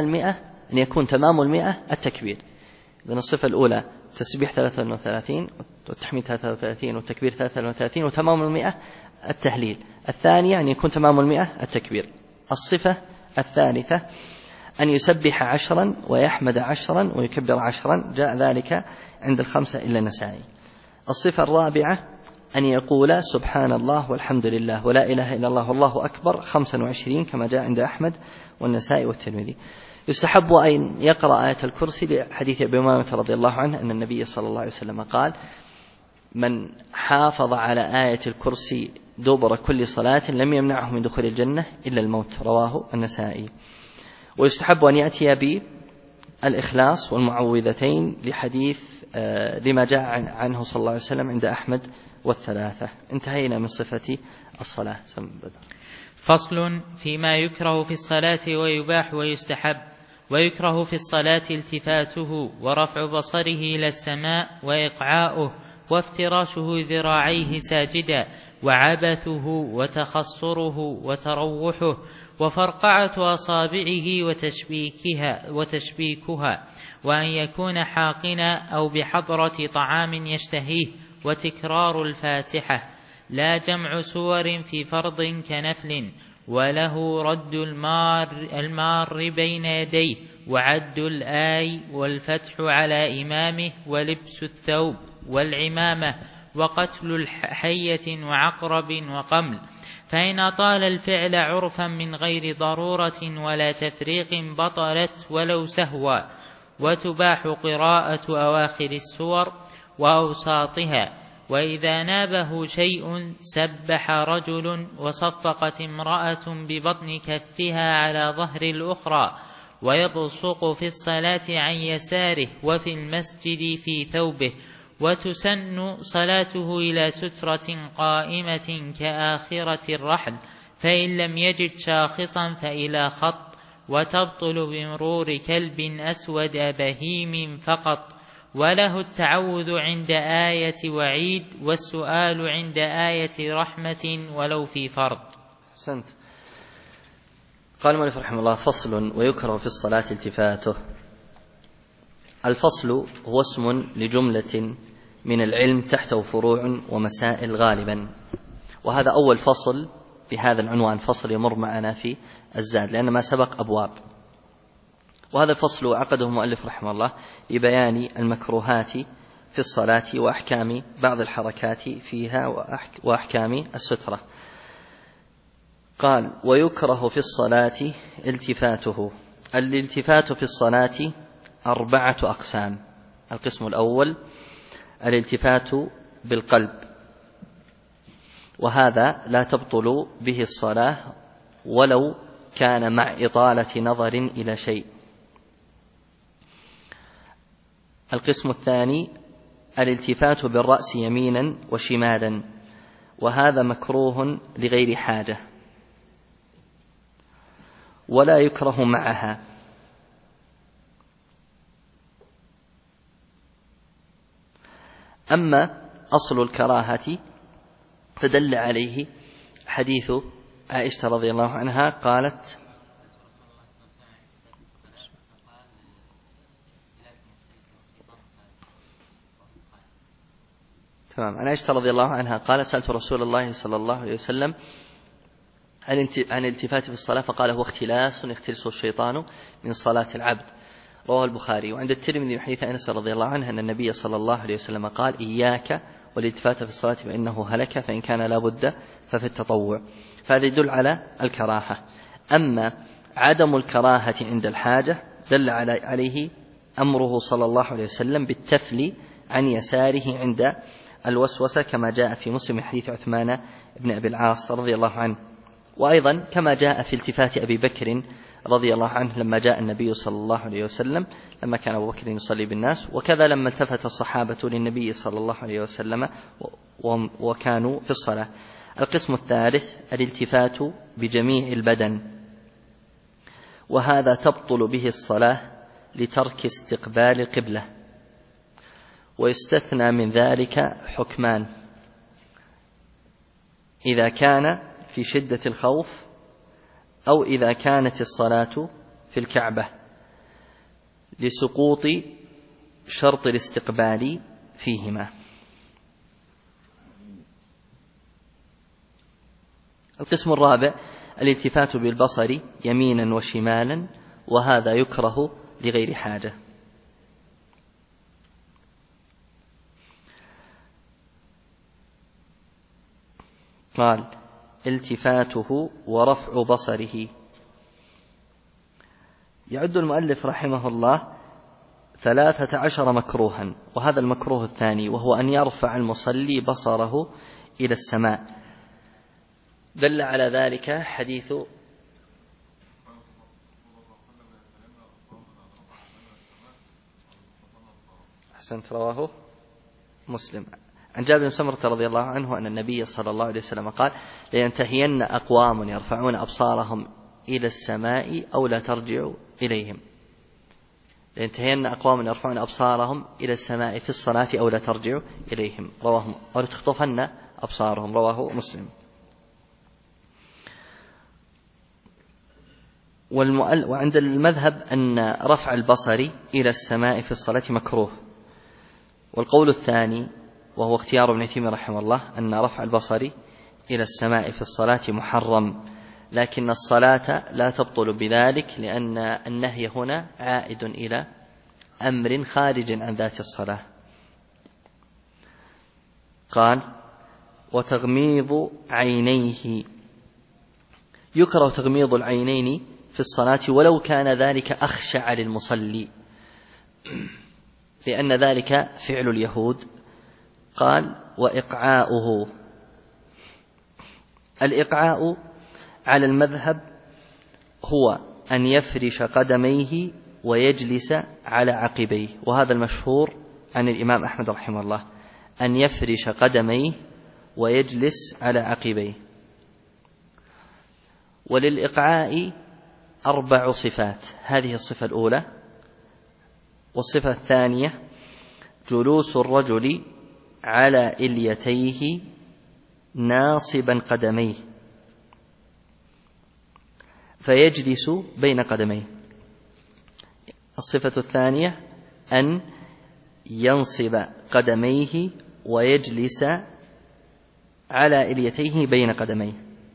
تمام 100 التكبير. إذن الصفة الأولى تسبيح 33 والتحميد 33 والتكبير 33 وتمام 100 التهليل. الثانية أن يكون تمام 100 التكبير. الصفة الثالثة أن يسبح 10 ويحمد 10 ويكبر 10. جاء ذلك عند الخمسة إلا النسائي. الصفة الرابعة أن يقول سبحان الله والحمد لله ولا إله إلا الله والله أكبر 25 كما جاء عند أحمد والنسائي والترمذي. يستحب أن يقرأ آية الكرسي لحديث أبي أمامة رضي الله عنه أن النبي صلى الله عليه وسلم قال من حافظ على آية الكرسي دبر كل صلاة لم يمنعه من دخول الجنة إلا الموت. رواه النسائي. ويستحب أن يأتي بالإخلاص والمعوذتين لحديث لما جاء عنه صلى الله عليه وسلم عند أحمد والثلاثة. انتهينا من صفة الصلاة. فصل فيما يكره في الصلاة ويباح ويستحب. ويكره في الصلاة التفاته ورفع بصره إلى السماء وإقعاؤه وافتراشه ذراعيه ساجدا وعبثه وتخصره وتروحه وفرقعة أصابعه وتشبيكها وأن يكون حاقنا أو بحضرة طعام يشتهيه وتكرار الفاتحة لا جمع سور في فرض كنفل وله رد المار بين يديه وعد الآي والفتح على إمامه ولبس الثوب والعمامة وقتل حية وعقرب وقمل فإن أطال الفعل عرفا من غير ضرورة ولا تفريق بطلت ولو سهوا. وتباح قراءة أواخر السور وأوساطها. وإذا نابه شيء سبح رجل وصفقت امرأة ببطن كفها على ظهر الأخرى ويبصق في الصلاة عن يساره وفي المسجد في ثوبه. وتسن صلاته إلى سترة قائمة كآخرة الرحل فإن لم يجد شاخصا فإلى خط. وتبطل بمرور كلب أسود بهيم فقط. وله التعوذ عند آية وعيد والسؤال عند آية رحمة ولو في فرض. سنت. قال المؤلف رحمه الله فصل ويكره في الصلاة التفاته. الفصل هو اسم لجملة من العلم تحته فروع ومسائل غالبا، وهذا أول فصل بهذا العنوان، فصل يمر معنا في الزاد لأن ما سبق أبواب. وهذا الفصل عقده المؤلف رحمه الله لبيان المكروهات في الصلاة وأحكام بعض الحركات فيها وأحكام السترة. قال ويكره في الصلاة التفاته. الالتفات في الصلاة 4 أقسام. القسم الأول الالتفات بالقلب، وهذا لا تبطل به الصلاة ولو كان مع إطالة نظر إلى شيء. القسم الثاني الالتفات بالرأس يمينا وشمالا، وهذا مكروه لغير حاجة ولا يكره معها. أما أصل الكراهة فدل عليه حديث عائشة رضي الله عنها قالت عن عائشة رضي الله عنها قال سألت رسول الله صلى الله عليه وسلم عن الالتفات في الصلاة فقال هو اختلاس يختلسه الشيطان من صلاة العبد، رواه البخاري. وعند الترمذي من حديث أنس رضي الله عنه أن النبي صلى الله عليه وسلم قال إياك والالتفات في الصلاة فإنه هلك، فإن كان لا بد ففي التطوع. فهذا يدل على الكراهة. أما عدم الكراهة عند الحاجة دل عليه أمره صلى الله عليه وسلم بالتفل عن يساره عند الوسوسة كما جاء في مسلم حديث عثمان بن أبي العاص رضي الله عنه، وأيضا كما جاء في التفات أبي بكر رضي الله عنه لما جاء النبي صلى الله عليه وسلم لما كان أبو بكر يصلي بالناس، وكذا لما التفت الصحابة للنبي صلى الله عليه وسلم وكانوا في الصلاة. القسم الثالث الالتفات بجميع البدن، وهذا تبطل به الصلاة لترك استقبال القبلة، ويستثنى من ذلك حكمان: إذا كان في شدة الخوف أو إذا كانت الصلاة في الكعبة لسقوط شرط الاستقبال فيهما. القسم الرابع الالتفات بالبصر يمينا وشمالا، وهذا يكره لغير حاجة. قال التفاته ورفع بصره. يعد المؤلف رحمه الله 13 مكروها، وهذا المكروه الثاني وهو أن يرفع المصلي بصره إلى السماء. دل على ذلك حديث أحسنت رواه مسلم عن جابر بن سمرة رضي الله عنه أن النبي صلى الله عليه وسلم قال لينتهين أقوام يرفعون أبصارهم إلى السماء أو لا ترجعوا إليهم. لينتهين أقوام يرفعون أبصارهم إلى السماء في الصلاة أو لا ترجعوا إليهم، رواه أو لتخطفن أبصارهم، رواه مسلم. وعند المذهب أن رفع البصر إلى السماء في الصلاة مكروه. والقول الثاني وهو اختيار ابن تيمية رحمه الله أن رفع البصر إلى السماء في الصلاة محرم، لكن الصلاة لا تبطل بذلك، لأن النهي هنا عائد إلى أمر خارج عن ذات الصلاة. قال وتغميض عينيه، يكره تغميض العينين في الصلاة ولو كان ذلك أخشع للمصلي، لأن ذلك فعل اليهود. قال وإقعاؤه، الإقعاء على المذهب هو أن يفرش قدميه ويجلس على عقبيه، وهذا المشهور عن الإمام أحمد رحمه الله، أن يفرش قدميه ويجلس على عقبيه. وللإقعاء 4 صفات، هذه الصفة الأولى. والصفة الثانية جلوس الرجل على إليتيه ناصبا قدميه فيجلس بين قدميه. الصفة الثانية أن ينصب قدميه ويجلس على إليتيه بين قدميه،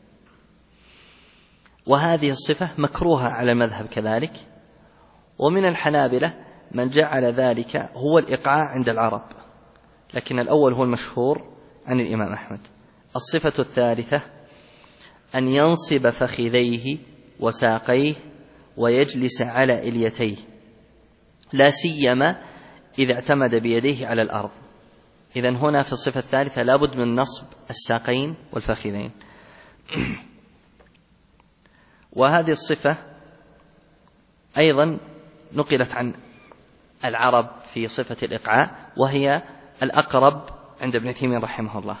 وهذه الصفة مكروهة على المذهب كذلك. ومن الحنابلة من جعل ذلك هو الإقعاء عند العرب، لكن الأول هو المشهور عن الإمام أحمد. الصفة الثالثة أن ينصب فخذيه وساقيه ويجلس على إليتيه، لا سيما إذا اعتمد بيديه على الأرض. إذن هنا في الصفة الثالثة لابد من نصب الساقين والفخذين. وهذه الصفة أيضا نقلت عن العرب في صفة الإقعاء، وهي الأقرب عند ابن تيمية رحمه الله.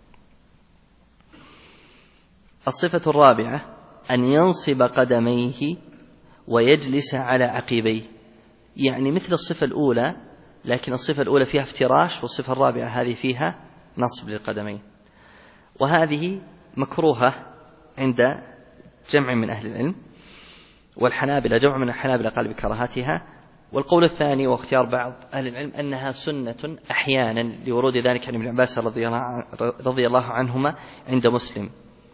الصفة الرابعة أن ينصب قدميه ويجلس على عقبيه، يعني مثل الصفة الأولى، لكن الصفة الأولى فيها افتراش، والصفة الرابعة هذه فيها نصب للقدمين. وهذه مكروهة عند جمع من أهل العلم، والحنابلة جمع من الحنابلة قال بكراهتها. والقول الثاني واختيار بعض أهل العلم أنها سنة أحيانا لورود ذلك عن ابن عباس رضي الله عنهما عند مسلم،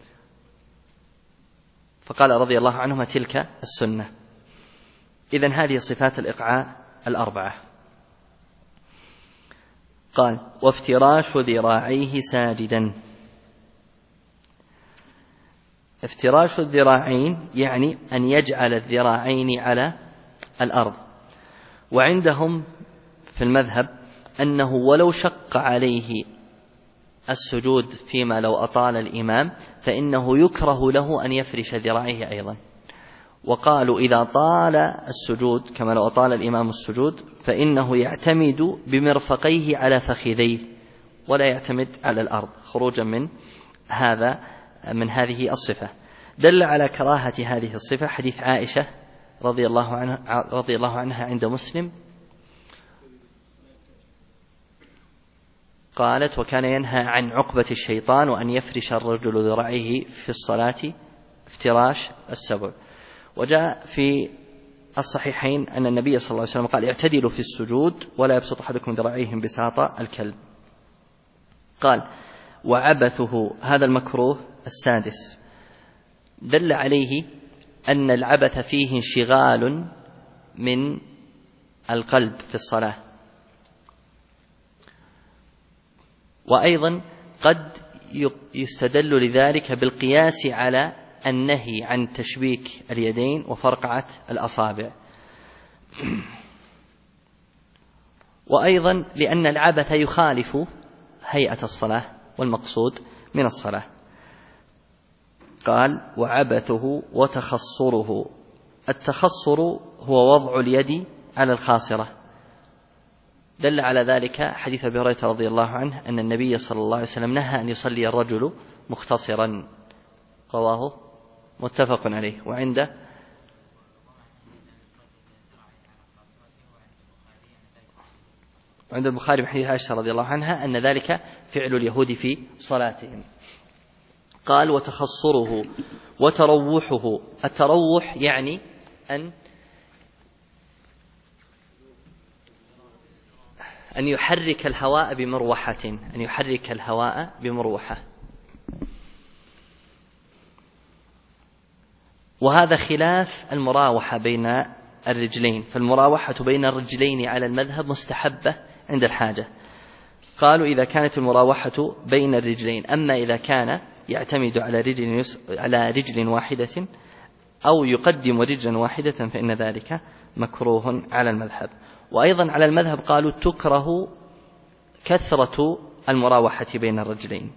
فقال رضي الله عنهما تلك السنة. إذن هذه صفات الإقعاء الأربعة. قال وافتراش ذراعيه ساجدا. افتراش الذراعين يعني أن يجعل الذراعين على الأرض، وعندهم في المذهب أنه ولو شق عليه السجود فيما لو أطال الإمام فإنه يكره له أن يفرش ذراعيه أيضا. وقالوا إذا طال السجود كما لو أطال الإمام السجود فإنه يعتمد بمرفقيه على فخذيه ولا يعتمد على الأرض خروجا من هذه الصفة. دل على كراهة هذه الصفة حديث عائشة رضي الله عنها عند مسلم قالت وكان ينهى عن عقبة الشيطان وأن يفرش الرجل ذراعيه في الصلاة افتراش السبع. وجاء في الصحيحين أن النبي صلى الله عليه وسلم قال اعتدلوا في السجود ولا يبسط أحدكم ذراعيه بساط الكلب. قال وعبثه هذا المكروه السادس دل عليه أن العبث فيه انشغال من القلب في الصلاة، وأيضا قد يستدل لذلك بالقياس على النهي عن تشبيك اليدين وفرقعة الأصابع، وأيضا لأن العبث يخالف هيئة الصلاة والمقصود من الصلاة. قال وعبثه وتخصره. التخصر هو وضع اليد على الخاصرة. دل على ذلك حديث أبي هريرة رضي الله عنه أن النبي صلى الله عليه وسلم نهى أن يصلي الرجل مختصرا، رواه متفق عليه. وعند البخاري من حديث عائشة رضي الله عنها أن ذلك فعل اليهود في صلاتهم. قال وتخصره وتروحه. التروح يعني أن يحرك الهواء بمروحة، أن يحرك الهواء بمروحة، وهذا خلاف المراوحة بين الرجلين، فالمراوحة بين الرجلين على المذهب مستحبة عند الحاجة. قالوا إذا كانت المراوحة بين الرجلين، أما إذا كان يعتمد على رجل واحدة أو يقدم رجلا واحدة فإن ذلك مكروه على المذهب. وأيضا على المذهب قالوا تكره كثرة المراوحة بين الرجلين.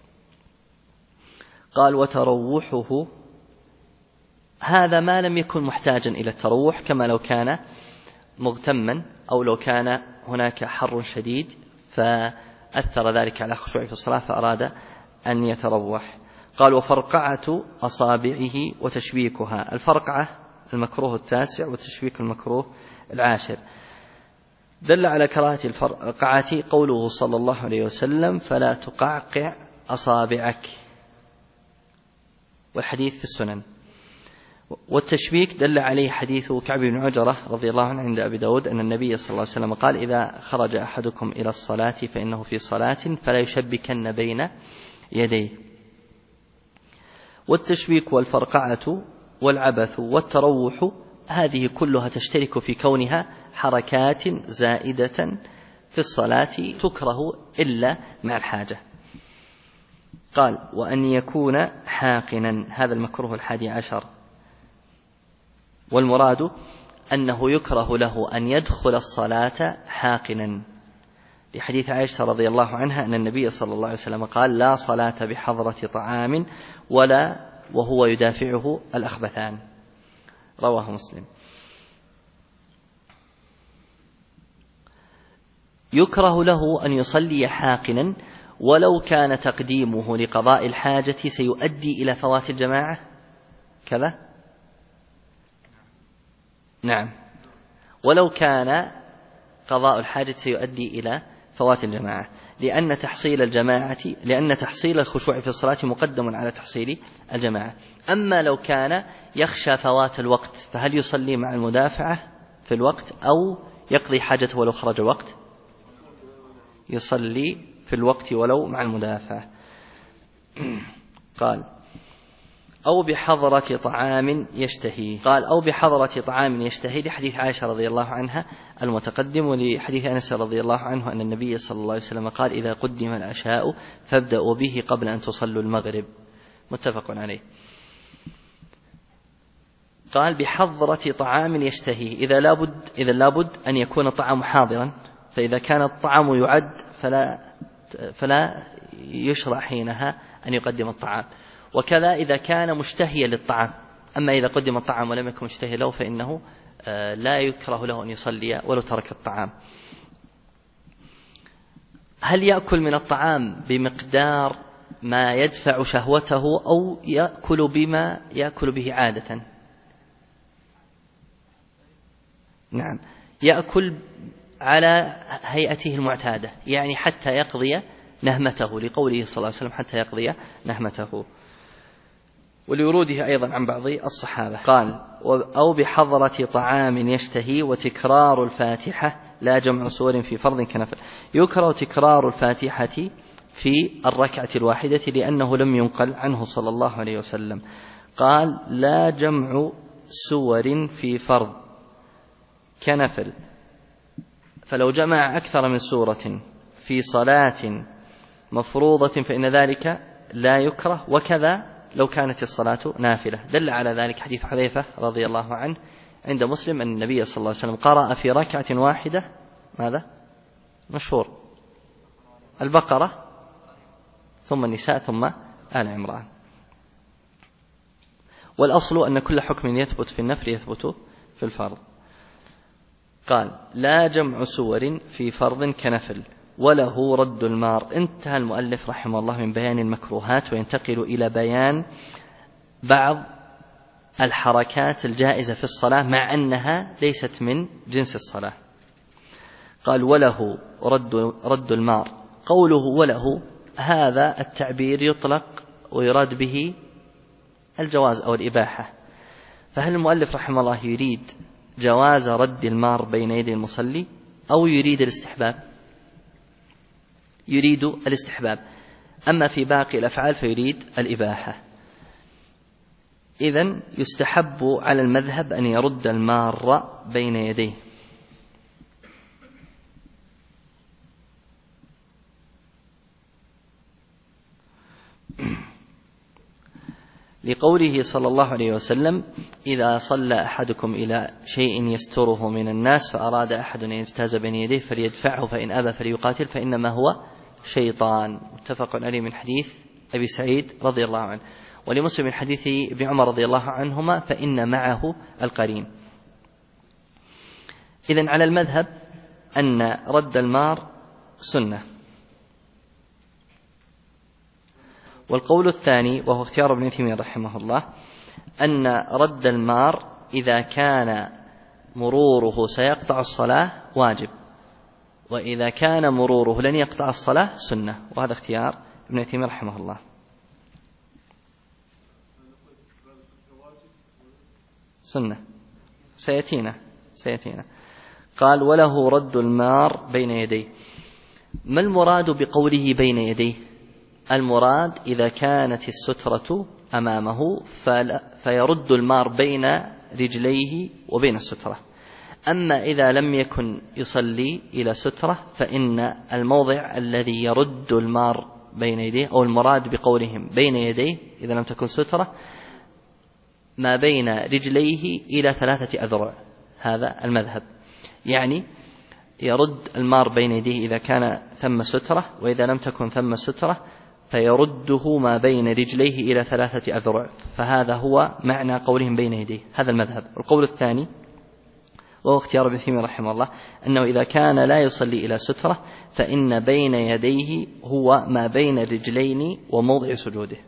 قال وتروحه هذا ما لم يكن محتاجا إلى التروح، كما لو كان مغتما أو لو كان هناك حر شديد فأثر ذلك على خشوعه في الصلاة فأراد أن يتروح. قال وفرقعة أصابعه وتشبيكها. الفرقعة المكروه التاسع والتشبيك المكروه العاشر. دل على كراهة الفرقعة قوله صلى الله عليه وسلم فلا تقعقع أصابعك، والحديث في السنن. والتشبيك دل عليه حديث كعب بن عجرة رضي الله عنه عند أبي داود أن النبي صلى الله عليه وسلم قال إذا خرج أحدكم إلى الصلاة فإنه في صلاة فلا يشبكن بين يديه. والتشبيك والفرقعة والعبث والتروح هذه كلها تشترك في كونها حركات زائدة في الصلاة تكره إلا مع الحاجة. قال وأن يكون حاقنا. هذا المكروه 11. والمراد أنه يكره له أن يدخل الصلاة حاقنا، لحديث عائشة رضي الله عنها أن النبي صلى الله عليه وسلم قال لا صلاة بحضرة طعام ولا وهو يدافعه الأخبثان، رواه مسلم. يكره له أن يصلي حاقنا ولو كان تقديمه لقضاء الحاجة سيؤدي إلى فوات الجماعة كذا. نعم، ولو كان قضاء الحاجة سيؤدي إلى فوات الجماعة، لأن تحصيل الخشوع في الصلاة مقدم على تحصيل الجماعة. أما لو كان يخشى فوات الوقت فهل يصلي مع المدافعة في الوقت أو يقضي حاجته ولو خرج الوقت؟ يصلي في الوقت ولو مع المدافعة. قال أو بحضرة طعام يشتهي لحديث عائشة رضي الله عنها المتقدم، ولحديث أنس رضي الله عنه أن النبي صلى الله عليه وسلم قال إذا قدم العشاء فابدأوا به قبل أن تصلوا المغرب، متفق عليه. قال بحضرة طعام يشتهي، إذا لابد أن يكون الطعام حاضرا، فإذا كان الطعام يعد فلا يشرع حينها أن يقدم الطعام، وكذا إذا كان مشتهيا للطعام. أما إذا قدم الطعام ولم يكن مشتهي له فإنه لا يكره له أن يصلي ولو ترك الطعام. هل يأكل من الطعام بمقدار ما يدفع شهوته أو يأكل بما يأكل به عادة؟ نعم، يأكل على هيئته المعتادة، يعني حتى يقضي نهمته، لقوله صلى الله عليه وسلم حتى يقضي نهمته، ولوروده أيضا عن بعض الصحابة. قال أو بحضرة طعام يشتهي وتكرار الفاتحة لا جمع سور في فرض كنفل. يكره تكرار الفاتحة في الركعة الواحدة لأنه لم ينقل عنه صلى الله عليه وسلم. قال لا جمع سور في فرض كنفل، فلو جمع أكثر من سورة في صلاة مفروضة فإن ذلك لا يكره، وكذا لو كانت الصلاة نافلة. دل على ذلك حديث حذيفة رضي الله عنه عند مسلم أن النبي صلى الله عليه وسلم قرأ في ركعة واحدة ماذا؟ مشهور البقرة ثم النساء ثم آل عمران. والأصل أن كل حكم يثبت في النفل يثبت في الفرض. قال لا جمع سور في فرض كنفل وله رد المار. انتهى المؤلف رحمه الله من بيان المكروهات وينتقل إلى بيان بعض الحركات الجائزة في الصلاة مع أنها ليست من جنس الصلاة. قال وله رد المار. قوله وله هذا التعبير يطلق ويراد به الجواز أو الإباحة، فهل المؤلف رحمه الله يريد جواز رد المار بين يدي المصلي أو يريد الاستحباب؟ يريد الاستحباب، أما في باقي الأفعال فيريد الإباحة. إذن يستحب على المذهب أن يرد المار بين يديه. لقوله صلى الله عليه وسلم إذا صلى أحدكم إلى شيء يستره من الناس فأراد أحد أن يجتاز بين يديه فليدفعه فإن أبى فليقاتل فإنما هو شيطان. متفق عليه من حديث أبي سعيد رضي الله عنه، ولمسلم من حديث ابن عمر رضي الله عنهما فإن معه القرين. إذن على المذهب أن رد المار سنة. والقول الثاني وهو اختيار ابن تيمية رحمه الله أن رد المار إذا كان مروره سيقطع الصلاة واجب، وإذا كان مروره لن يقطع الصلاة سنة، وهذا اختيار ابن تيمية رحمه الله. سنة سيأتينا. قال وله رد المار بين يديه. ما المراد بقوله بين يديه؟ المراد إذا كانت السترة أمامه فيرد المار بين رجليه وبين السترة. أما إذا لم يكن يصلي إلى سترة فإن الموضع الذي يرد المار بين يديه أو المراد بقولهم بين يديه إذا لم تكن سترة ما بين رجليه إلى 3 أذرع، هذا المذهب. يعني يرد المار بين يديه إذا كان ثم سترة، وإذا لم تكن ثم سترة فيرده ما بين رجليه إلى 3 أذرع، فهذا هو معنى قولهم بين يديه، هذا المذهب. القول الثاني وهو اختيار ابن تيمية رحمه الله أنه إذا كان لا يصلي إلى سترة فإن بين يديه هو ما بين الرجلين وموضع سجوده.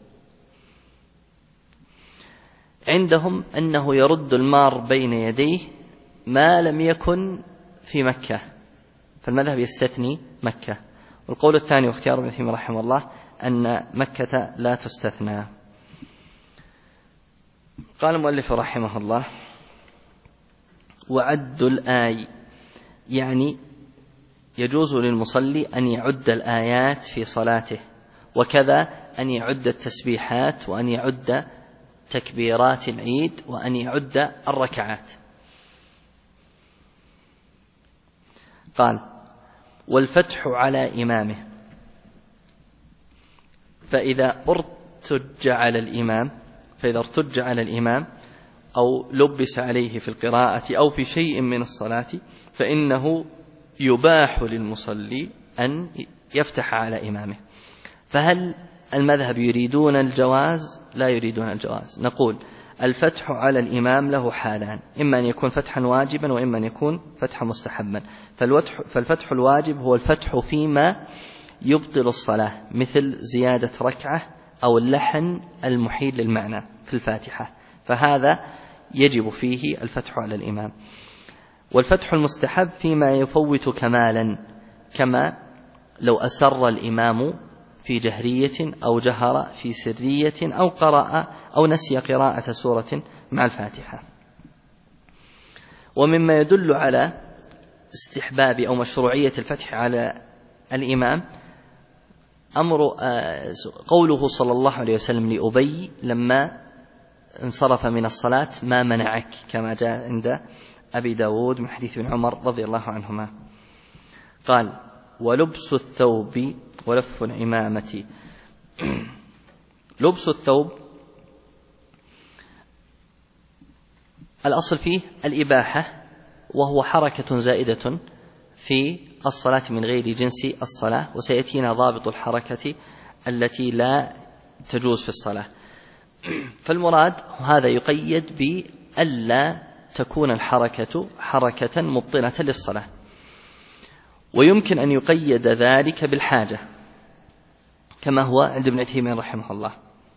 عندهم أنه يرد المار بين يديه ما لم يكن في مكة، فالمذهب يستثني مكة. والقول الثاني واختيار ابن تيمية رحمه الله أن مكة لا تستثنى. قال المؤلف رحمه الله: وعد الآي، يعني يجوز للمصلي أن يعد الآيات في صلاته، وكذا أن يعد التسبيحات، وأن يعد تكبيرات العيد، وأن يعد الركعات. قال: والفتح على إمامه، فإذا ارتج على الإمام أو لبس عليه في القراءة أو في شيء من الصلاة فإنه يباح للمصلي أن يفتح على إمامه. فهل المذهب يريدون الجواز؟ لا يريدون الجواز. نقول: الفتح على الإمام له حالان: إما أن يكون فتحا واجبا، وإما أن يكون فتحا مستحبا. فالفتح الواجب هو الفتح فيما يبطل الصلاة، مثل زيادة ركعة أو اللحن المحيل للمعنى في الفاتحة، فهذا يجب فيه الفتح على الإمام. والفتح المستحب فيما يفوت كمالا، كما لو أسر الإمام في جهرية أو جهر في سرية أو قرأ أو نسي قراءة سورة مع الفاتحة. ومما يدل على استحباب أو مشروعية الفتح على الإمام قوله صلى الله عليه وسلم لأبي لما انصرف من الصلاة: ما منعك، كما جاء عند أبي داود من حديث ابن عمر رضي الله عنهما. قال: ولبس الثوب ولف العمامة. لبس الثوب الأصل فيه الإباحة، وهو حركة زائدة في الصلاة من غير جنس الصلاة، وسيأتينا ضابط الحركة التي لا تجوز في الصلاة. فالمراد هذا يقيد بألا تكون الحركة حركة مبطلة للصلاة، ويمكن أن يقيد ذلك بالحاجة كما هو عند ابن تيمية رحمه الله.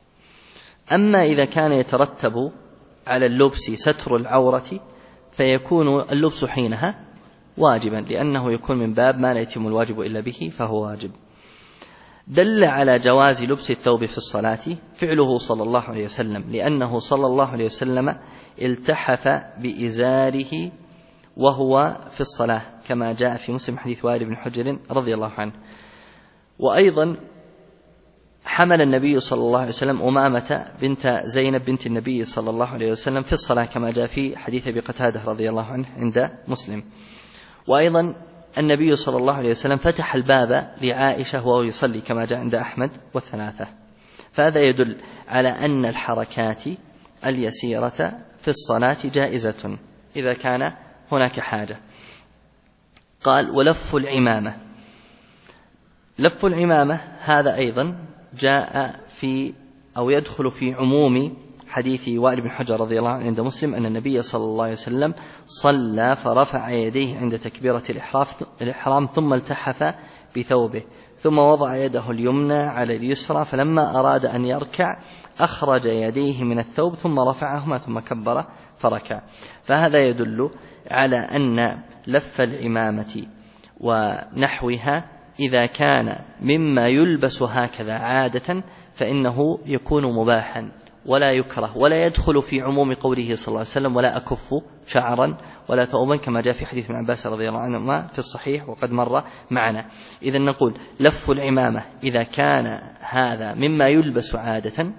أما إذا كان يترتب على اللبس ستر العورة فيكون اللبس حينها واجبا، لأنه يكون من باب ما لا يتم الواجب إلا به فهو واجب. دل على جواز لبس الثوب في الصلاة فعله صلى الله عليه وسلم، لأنه صلى الله عليه وسلم التحف بإزاره وهو في الصلاة، كما جاء في مسلم حديث وائل بن حجر رضي الله عنه. وأيضا حمل النبي صلى الله عليه وسلم أمامة بنت زينب بنت النبي صلى الله عليه وسلم في الصلاة، كما جاء في حديث أبي قتادة رضي الله عنه عند مسلم. وأيضا النبي صلى الله عليه وسلم فتح الباب لعائشة وهو يصلي، كما جاء عند أحمد والثلاثة. فهذا يدل على أن الحركات اليسيرة في الصلاة جائزة إذا كان هناك حاجة. قال: ولف العمامة. لف العمامة هذا أيضا جاء في أو يدخل في عموم حديث وائل بن حجر رضي الله عنه عند مسلم أن النبي صلى الله عليه وسلم صلى فرفع يديه عند تكبيرة الإحرام ثم التحف بثوبه، ثم وضع يده اليمنى على اليسرى، فلما أراد أن يركع أخرج يديه من الثوب ثم رفعهما ثم كبر فركع. فهذا يدل على أن لف العمامة ونحوها إذا كان مما يلبس هكذا عادة فإنه يكون مباحا ولا يكره، ولا يدخل في عموم قوله صلى الله عليه وسلم: ولا أكف شعرا ولا ثوبا، كما جاء في حديث ابن عباس رضي الله عنهما في الصحيح وقد مر معنا. إذن نقول: لف العمامة إذا كان هذا مما يلبس عادة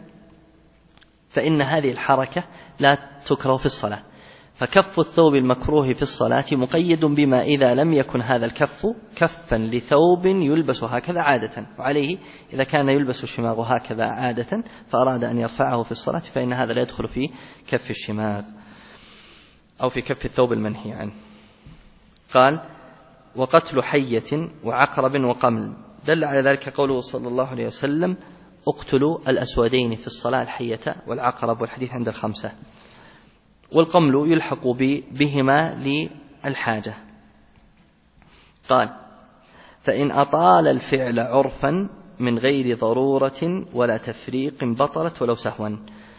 فإن هذه الحركة لا تكره في الصلاة. فكف الثوب المكروه في الصلاة مقيد بما إذا لم يكن هذا الكف كفا لثوب يلبس هكذا عادة، وعليه إذا كان يلبس الشماغ هكذا عادة فأراد أن يرفعه في الصلاة فإن هذا لا يدخل في كف الشماغ أو في كف الثوب المنهي عنه. قال: وقتل حية وعقرب وقمل. دل على ذلك قوله صلى الله عليه وسلم: اقتلوا الأسودين في الصلاة، الحية والعقرب، والحديث عند الخمسة. والقمل يلحق بهما للحاجة. قال: فإن أطال الفعل عرفا من غير ضرورة ولا تفريق بطلت ولو سهوا.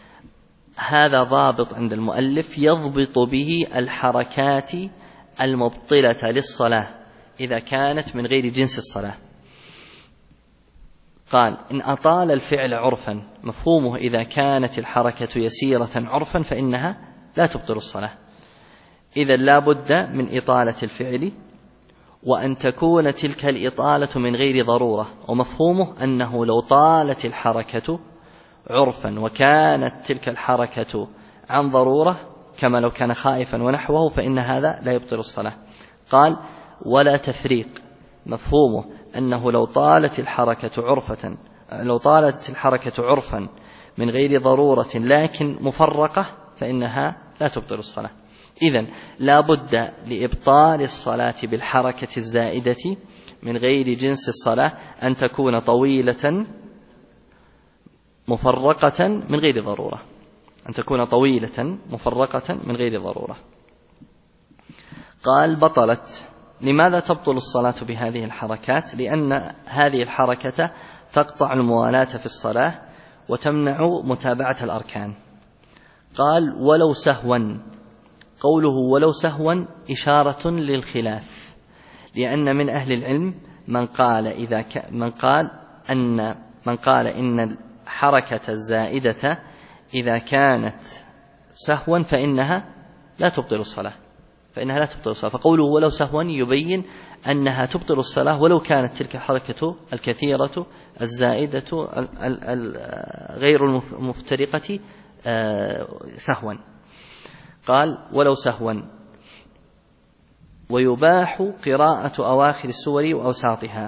هذا ضابط عند المؤلف يضبط به الحركات المبطلة للصلاة، إذا كانت من غير جنس الصلاة. قال إن أطال الفعل عرفا مفهومه إذا كانت الحركة يسيرة عرفا فإنها لا تبطل الصلاة. إذا لا بد من إطالة الفعل وأن تكون تلك الإطالة من غير ضرورة، ومفهومه أنه لو طالت الحركة عرفا وكانت تلك الحركة عن ضرورة كما لو كان خائفا ونحوه فإن هذا لا يبطل الصلاة. قال ولا تفريق، مفهومه أنه لو طالت الحركة عرفا من غير ضرورة لكن مفرقة فإنها لا تبطل الصلاة. إذن لا بد لإبطال الصلاة بالحركة الزائدة من غير جنس الصلاة أن تكون طويلة مفرقة من غير ضرورة، قال بطلت. لماذا تبطل الصلاة بهذه الحركات؟ لأن هذه الحركة تقطع الموالاة في الصلاة وتمنع متابعة الأركان. قال ولو سهوا، قوله ولو سهوا إشارة للخلاف، لأن من أهل العلم من قال إن الحركة الزائدة إذا كانت سهوا فإنها لا تبطل الصلاة، فقوله ولو سهوا يبين أنها تبطل الصلاة ولو كانت تلك الحركة الكثيرة الزائدة غير المفترقة سهوا. قال ولو سهوا. ويباح قراءة أواخر السور وأوساطها.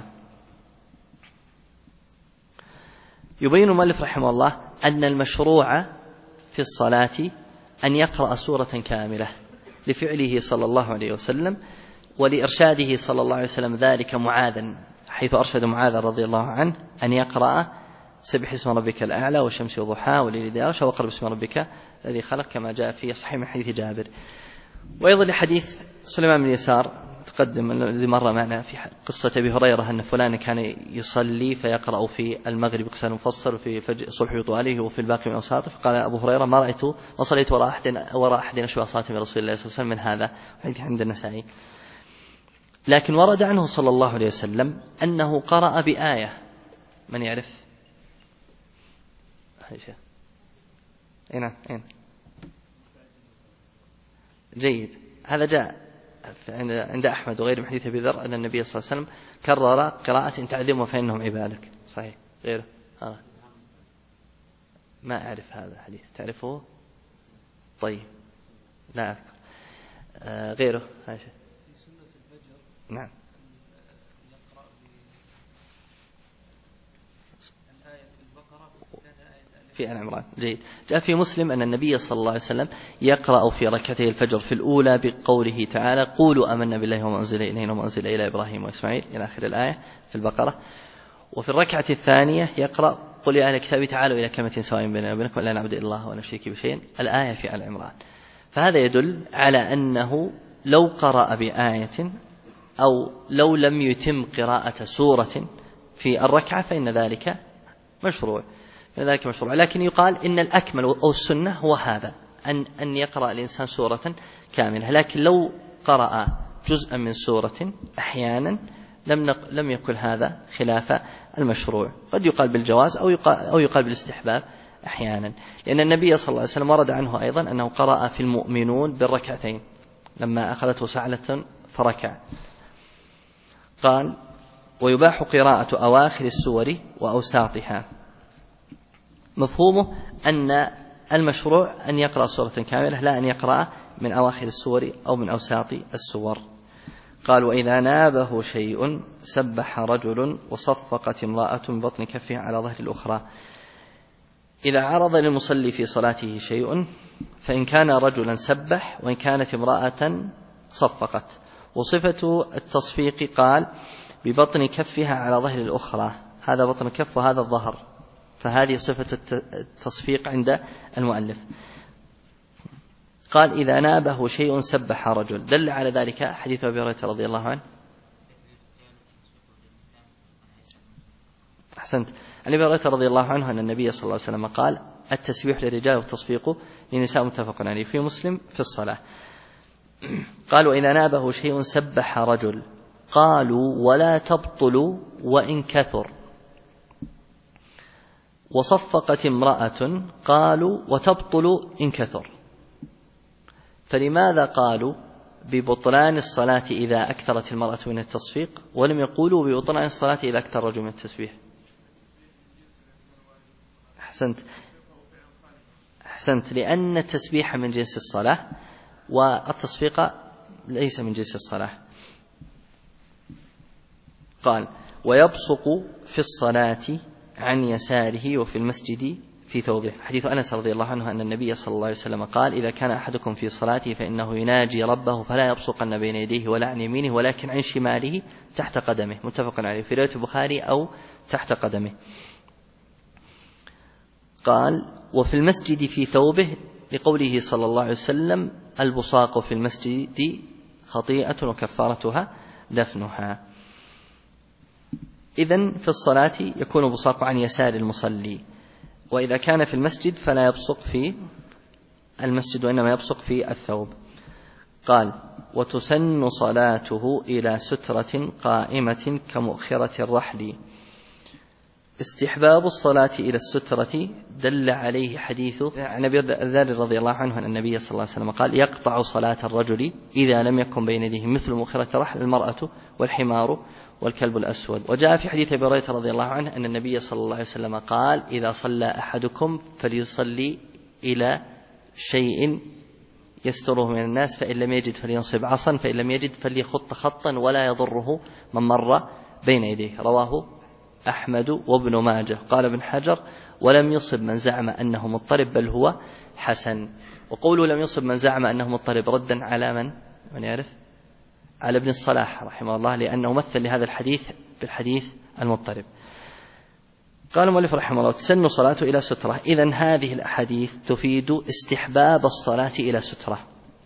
يبين المؤلف رحمه الله أن المشروع في الصلاة أن يقرأ سورة كاملة لفعله صلى الله عليه وسلم ولإرشاده صلى الله عليه وسلم ذلك معاذا، حيث أرشد معاذ رضي الله عنه أن يقرأ سبح اسم ربك الأعلى والشمس وضحاها والليل إذا يغشى واقرأ باسم ربك الذي خلق كما جاء في صحيح من حديث جابر. وأيضا لحديث سليمان بن يسار تقدم الذي مر معنا في قصة أبي هريرة أن فلان كان يصلي فيقرأ في المغرب قصة مفصل وفي الصبح يطاله وفي الباقي من أوساطه، فقال أبو هريرة ما رأيت وصليت وراء أحد أشبه صلاة من رسول الله صلى الله عليه وسلم من هذا، حديث عند النسائي. لكن ورد عنه صلى الله عليه وسلم أنه قرأ بآية. من يعرف؟ أين؟ جيد. هذا جاء عند أحمد وغيره من حديث أبي ذر أن النبي صلى الله عليه وسلم كرر قراءة إن تعذبهم فإنهم عبادك. صحيح. غيره ما أعرف هذا الحديث، تعرفه؟ طيب لا أذكر. غيره نعم. في آل عمران. جيد. جاء في مسلم أن النبي صلى الله عليه وسلم يقرأ في ركعتي الفجر في الأولى بقوله تعالى قولوا آمنا بالله وما أنزل إلينا وما أنزل إلى إبراهيم وإسماعيل إلى آخر الآية في البقرة. وفي الركعة الثانية يقرأ قل يا أهل الكتاب تعالوا إلى كلمة سواء بيننا وبينكم لا نعبد إلا الله ولا نشرك بشيء، الآية في آل عمران. فهذا يدل على أنه لو قرأ بآية أو لو لم يتم قراءة سورة في الركعة فإن ذلك مشروع. لكن يقال إن الأكمل أو السنة هو هذا أن يقرأ الإنسان سورة كاملة، لكن لو قرأ جزءا من سورة أحيانا لم يكن هذا خلاف المشروع. قد يقال بالجواز أو يقال بالاستحباب أحيانا، لأن النبي صلى الله عليه وسلم ورد عنه أيضا أنه قرأ في المؤمنون بالركعتين لما أخذته سعلة فركع. قال ويباح قراءة أواخر السور وأوساطها. مفهومه أن المشروع أن يقرأ سورة كاملة لا أن يقرأ من أواخر السور أو من أوساط السور. قال وإذا نابه شيء سبح رجل وصفقت امرأة من بطن كفها على ظهر الأخرى. إذا عرض للمصلي في صلاته شيء فإن كان رجلا سبح وإن كانت امرأة صفقت. وصفة التصفيق قال ببطن كفها على ظهر الأخرى، هذا بطن كف وهذا الظهر، فهذه صفة التصفيق عند المؤلف. قال إذا نابه شيء سبح رجل، دل على ذلك حديث أبي هريرة رضي الله عنه. أحسنت. عن أبي هريرة رضي الله عنه أن النبي صلى الله عليه وسلم قال التسبيح للرجال والتصفيق للنساء متفق عليه في مسلم في الصلاة. قال وإذا نابه شيء سبح رجل، قالوا ولا تبطل وإن كثر، وصفقت امرأة قالوا وتبطل إن كثر. فلماذا قالوا ببطلان الصلاة إذا أكثرت المرأة من التصفيق ولم يقولوا ببطلان الصلاة إذا أكثر الرجل من التسبيح؟ أحسنت، لأن التسبيح من جنس الصلاة والتصفيق ليس من جنس الصلاة. قال ويبصق في الصلاة عن يساره وفي المسجد في ثوبه. حديث أنس رضي الله عنه أن النبي صلى الله عليه وسلم قال إذا كان أحدكم في صلاته فإنه يناجي ربه فلا يبصقن بين يديه ولا عن يمينه ولكن عن شماله تحت قدمه، متفق عليه في رواية البخاري أو تحت قدمه. قال وفي المسجد في ثوبه لقوله صلى الله عليه وسلم البصاق في المسجد خطيئة وكفارتها دفنها. إذن في الصلاة يكون البصاق عن يسار المصلي، وإذا كان في المسجد فلا يبصق في المسجد وإنما يبصق في الثوب. قال وتسن صلاته إلى سترة قائمة كمؤخرة الرحل. استحباب الصلاة إلى السترة دل عليه حديث عن أبي ذر رضي الله عنه أن النبي صلى الله عليه وسلم قال يقطع صلاة الرجل إذا لم يكن بين يديه مثل مؤخرة الرحل المرأة والحمار والكلب الأسود. وجاء في حديث أبي هريرة رضي الله عنه أن النبي صلى الله عليه وسلم قال إذا صلى أحدكم فليصلي إلى شيء يستره من الناس، فإن لم يجد فلينصب عصا، فإن لم يجد فليخط خطا ولا يضره من مر بين يديه. رواه أحمد وابن ماجه. قال ابن حجر ولم يصب من زعم أنه مضطرب بل هو حسن. وقوله لم يصب من زعم أنه مضطرب ردا على من يعرف؟ على ابن الصلاح رحمه الله، لأنه مثل لهذا الحديث بالحديث المضطرب. قال المؤلف رحمه الله تسن صلاته إلى سترة. إذن هذه الأحاديث تفيد استحباب الصلاة إلى سترة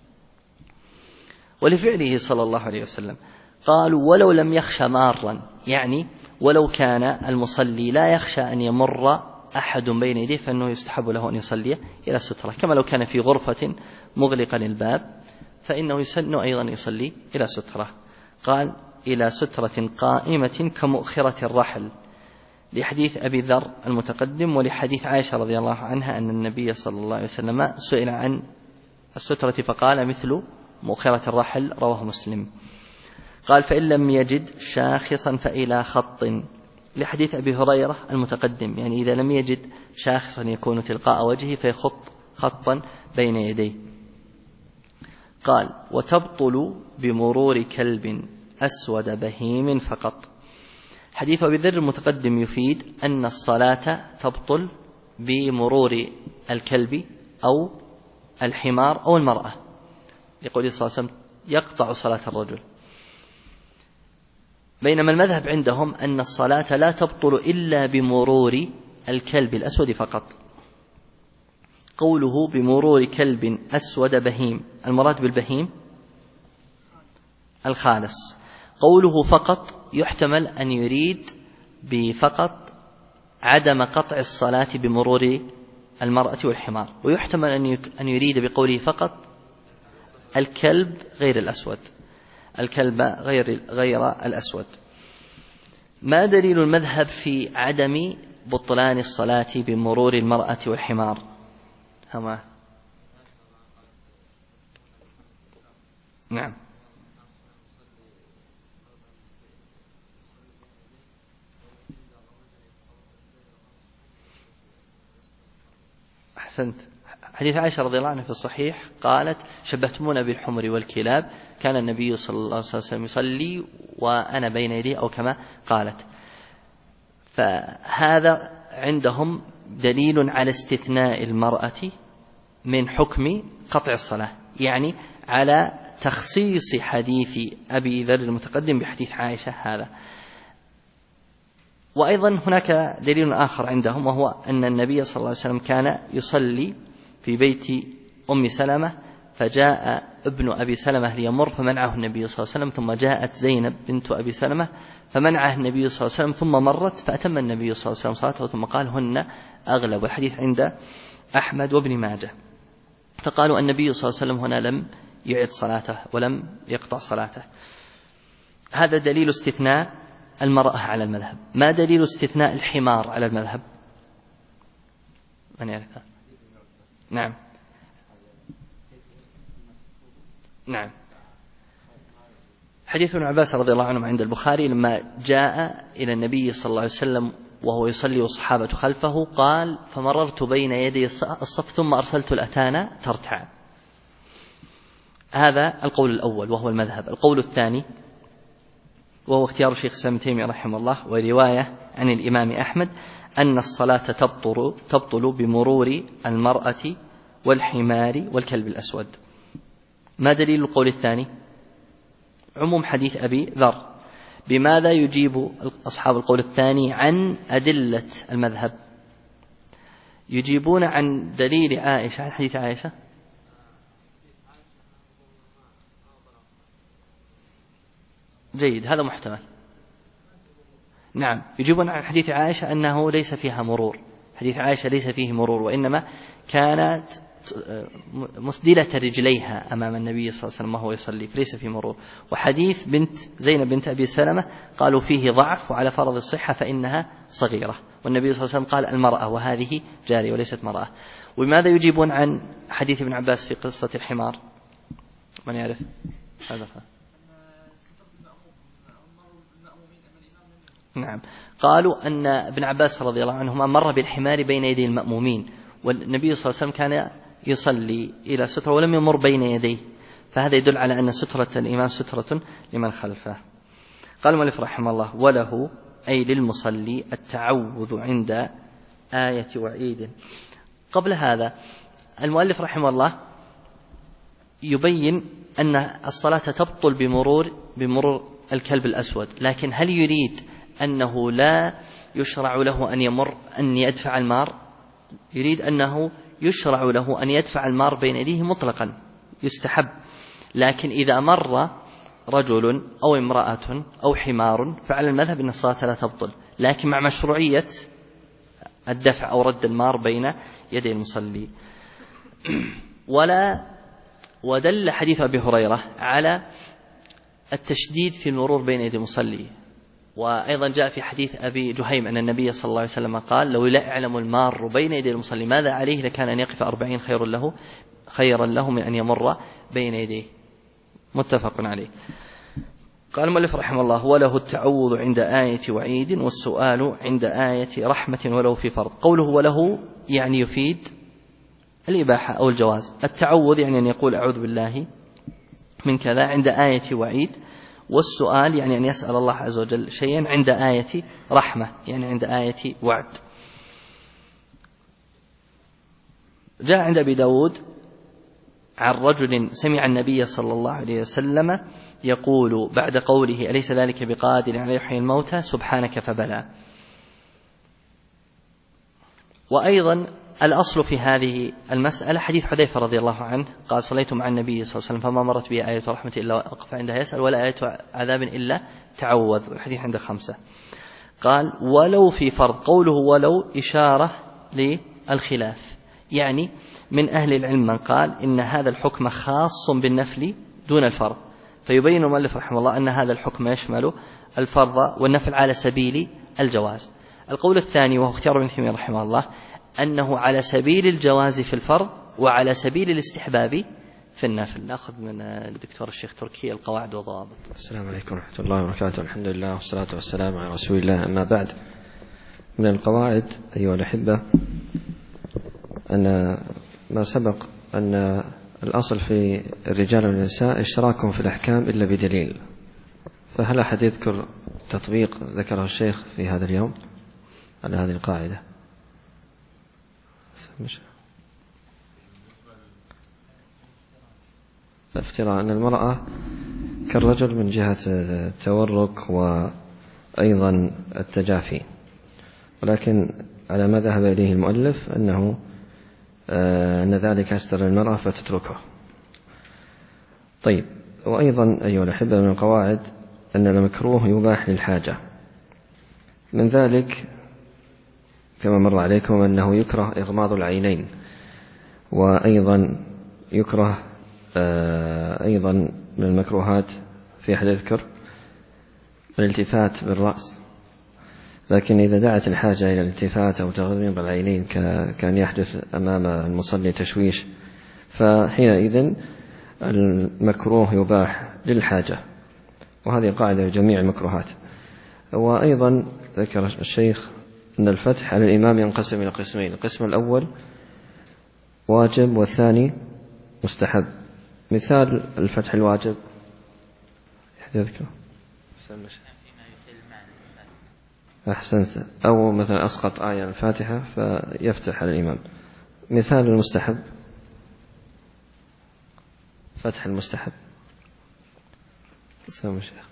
ولفعله صلى الله عليه وسلم. قالوا ولو لم يخشى مارا، يعني ولو كان المصلي لا يخشى أن يمر أحد بين يديه فإنه يستحب له أن يصلي إلى سترة، كما لو كان في غرفة مغلقا الباب فإنه يسن أيضا يصلي إلى سترة. قال إلى سترة قائمة كمؤخرة الرحل لحديث أبي ذر المتقدم، ولحديث عائشة رضي الله عنها أن النبي صلى الله عليه وسلم سئل عن السترة فقال مثل مؤخرة الرحل، رواه مسلم. قال فإن لم يجد شاخصا فإلى خط لحديث أبي هريرة المتقدم، يعني إذا لم يجد شاخصا يكون تلقاء وجهه فيخط خطا بين يديه. قال وتبطل بمرور كلب أسود بهيم فقط. حديث أبي ذر المتقدم يفيد أن الصلاة تبطل بمرور الكلب أو الحمار أو المرأة، يقول صلى الله عليه وسلم يقطع صلاة الرجل. بينما المذهب عندهم أن الصلاة لا تبطل إلا بمرور الكلب الأسود فقط. قوله بمرور كلب أسود بهيم، المراد بالبهيم الخالص. قوله فقط يحتمل أن يريد بفقط عدم قطع الصلاة بمرور المرأة والحمار، ويحتمل أن يريد بقوله فقط الكلب غير الأسود، الكلب غير الأسود. ما دليل المذهب في عدم بطلان الصلاة بمرور المرأة والحمار؟ هما نعم أحسنت. حديث عائشة رضي الله عنها في الصحيح قالت شبهتمونا بالحمر والكلاب، كان النبي صلى الله عليه وسلم يصلي وأنا بين يديه، أو كما قالت. فهذا عندهم دليل على استثناء المرأة من حكم قطع الصلاة، يعني على تخصيص حديث أبي ذر المتقدم بحديث عائشة هذا. وأيضا هناك دليل آخر عندهم، وهو أن النبي صلى الله عليه وسلم كان يصلي في بيت أم سلمة، فجاء ابن أبي سلمة ليمر فمنعه النبي صلى الله عليه وسلم، ثم جاءت زينب بنت أبي سلمة فمنعه النبي صلى الله عليه وسلم، ثم مرت فأتم النبي صلى الله عليه وسلم صلاته ثم قال هن أغلب. والحديث عند أحمد وابن ماجه. فقالوا النبي صلى الله عليه وسلم هنا لم يعد صلاته ولم يقطع صلاته. هذا دليل استثناء المرأة على المذهب. ما دليل استثناء الحمار على المذهب؟ من يعرفها؟ نعم نعم. حديث ابن عباس رضي الله عنه عند البخاري لما جاء إلى النبي صلى الله عليه وسلم وهو يصلي والصحابة خلفه قال: فمررت بين يدي الصف ثم أرسلت الأتان ترتع. هذا القول الأول وهو المذهب. القول الثاني وهو اختيار شيخ الإسلام ابن تيمية رحمه الله ورواية عن الإمام أحمد أن الصلاة تبطل بمرور المرأة والحمار والكلب الأسود. ما دليل القول الثاني؟ عموم حديث أبي ذر. بماذا يجيب أصحاب القول الثاني عن أدلة المذهب؟ يجيبون عن دليل عائشة، عن حديث عائشة. جيد، هذا محتمل. نعم، يجيبون عن حديث عائشة أنه ليس فيها مرور. حديث عائشة ليس فيه مرور، وإنما كانت مسدلة رجليها أمام النبي صلى الله عليه وسلم وهو يصلي، فليس فيه مرور. وحديث بنت زينب بنت أبي سلمة قالوا فيه ضعف وعلى فرض الصحة فإنها صغيرة، والنبي صلى الله عليه وسلم قال المرأة وهذه جارية وليست مرأة. وماذا يجيبون عن حديث ابن عباس في قصة الحمار؟ من يعرف هذا؟ نعم، قالوا أن ابن عباس رضي الله عنهما مر بالحمار بين يدي المأمومين، والنبي صلى الله عليه وسلم كان يصلي إلى سترة ولم يمر بين يديه، فهذا يدل على أن سترة الإمام سترة لمن خلفه. قال المؤلف رحمه الله: وله أي للمصلي التعوذ عند آية وعيد. قبل هذا المؤلف رحمه الله يبين أن الصلاة تبطل بمرور الكلب الأسود، لكن هل يريد أنه لا يشرع له أن يدفع المار؟ يريد أنه يشرع له أن يدفع المار بين يديه مطلقا، يستحب، لكن إذا مر رجل أو امرأة أو حمار فعلى المذهب أن الصلاة لا تبطل، لكن مع مشروعية الدفع أو رد المار بين يدي المصلي. ودل حديث أبي هريرة على التشديد في المرور بين يدي المصلي. وأيضا جاء في حديث أبي جهيم أن النبي صلى الله عليه وسلم قال: لو لا يعلم المار بين يدي المصلي ماذا عليه لكان أن يقف 40 خيرا له من أن يمر بين يديه. متفق عليه. قال المؤلف رحمه الله: وله التعوذ عند آية وعيد والسؤال عند آية رحمة ولو في فرض. قوله وله يعني يفيد الإباحة أو الجواز. التعوذ يعني أن يقول أعوذ بالله من كذا عند آية وعيد، والسؤال يعني أن يسأل الله عز وجل شيئا عند آية رحمة يعني عند آية وعد. جاء عند أبي داود عن رجل سمع النبي صلى الله عليه وسلم يقول بعد قوله: أليس ذلك بقادر على يحيي الموتى سبحانك فبلى. وأيضا الأصل في هذه المسألة حديث حذيفة رضي الله عنه قال: صليت مع النبي صلى الله عليه وسلم فما مرت بي آية رحمة إلا وقف عندها يسأل ولا آية عذاب إلا تعوذ. الحديث عند 5. قال: ولو في فرض. قوله ولو إشارة للخلاف، يعني من أهل العلم من قال إن هذا الحكم خاص بالنفل دون الفرض، فيبين المؤلف رحمه الله أن هذا الحكم يشمل الفرض والنفل على سبيل الجواز. القول الثاني وهو اختيار ابن تيمية رحمه الله أنه على سبيل الجواز في الفرض وعلى سبيل الاستحباب في النفل. نأخذ من الدكتور الشيخ تركي القواعد والضوابط. السلام عليكم ورحمة الله وبركاته. الحمد لله والصلاة والسلام على رسول الله. أما بعد، من القواعد أيها الأحبة أن ما سبق أن الأصل في الرجال والنساء اشتراكهم في الأحكام إلا بدليل، فهل أحد يذكر تطبيق ذكره الشيخ في هذا اليوم على هذه القاعدة؟ الافتراء أن المرأة كالرجل من جهة التورك وأيضا التجافي، ولكن على ما ذهب إليه المؤلف أن ذلك يستر المرأة فتتركه. طيب، وأيضا أيها الأحبة من القواعد أن المكروه يباح للحاجة، من ذلك كما مر عليكم أنه يكره إغماض العينين، وأيضا يكره أيضا من المكروهات في أحد يذكر الالتفات بالرأس، لكن إذا دعت الحاجة إلى الالتفات أو تغميض العينين كان يحدث أمام المصلي تشويش، فحينئذ المكروه يباح للحاجة، وهذه قاعدة لجميع المكروهات. وأيضا ذكر الشيخ أن الفتح على الإمام ينقسم إلى قسمين: القسم الأول واجب والثاني مستحب. مثال الفتح الواجب يذكر أحسنت، أو مثلا أسقط آية الفاتحة فيفتح على الإمام. مثال المستحب، فتح المستحب سامع شيخ،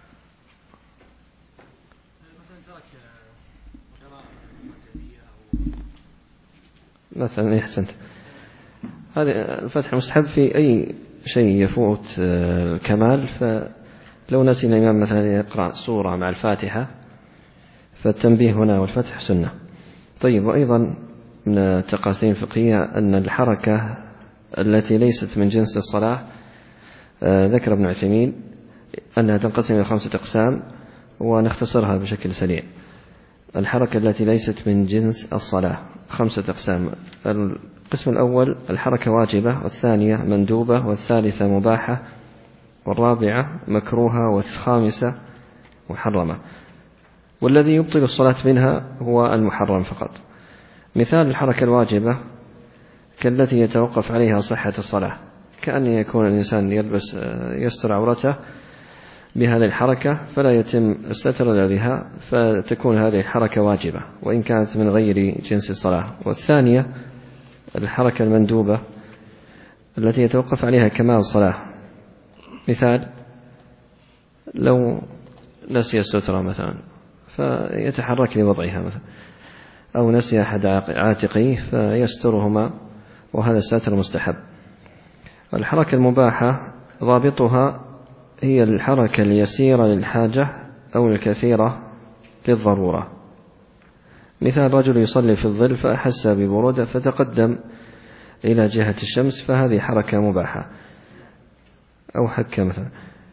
مثلا أحسنت، هذا الفتح المستحب في أي شيء يفوت الكمال، فلو نسي الإمام مثلا يقرأ سورة مع الفاتحة فالتنبيه هنا والفتح سنة. طيب، وأيضا من التقاسيم الفقهية أن الحركة التي ليست من جنس الصلاة ذكر ابن عثيمين أنها تنقسم إلى 5 أقسام، ونختصرها بشكل سريع. الحركة التي ليست من جنس الصلاة 5 أقسام: القسم الأول الحركة واجبة، والثانية مندوبة، والثالثة مباحة، والرابعة مكروهة، والخامسة محرمة. والذي يبطل الصلاة منها هو المحرم فقط. مثال الحركة الواجبة كالتي يتوقف عليها صحة الصلاة، كأن يكون الإنسان يلبس يستر عورته بهذه الحركة فلا يتم الستر إلا بها، فتكون هذه الحركة واجبة وإن كانت من غير جنس الصلاة. والثانية الحركة المندوبة التي يتوقف عليها كمال الصلاة. مثال لو نسي السترة مثلا فيتحرك لوضعها مثلا، أو نسي أحد عاتقيه فيسترهما، وهذا الستر مستحب. الحركة المباحة ضابطها هي الحركة اليسيرة للحاجة أو الكثيرة للضرورة. مثال رجل يصلي في الظل فأحس ببرودة فتقدم إلى جهة الشمس، فهذه حركة مباحة، أو حكة مثلا.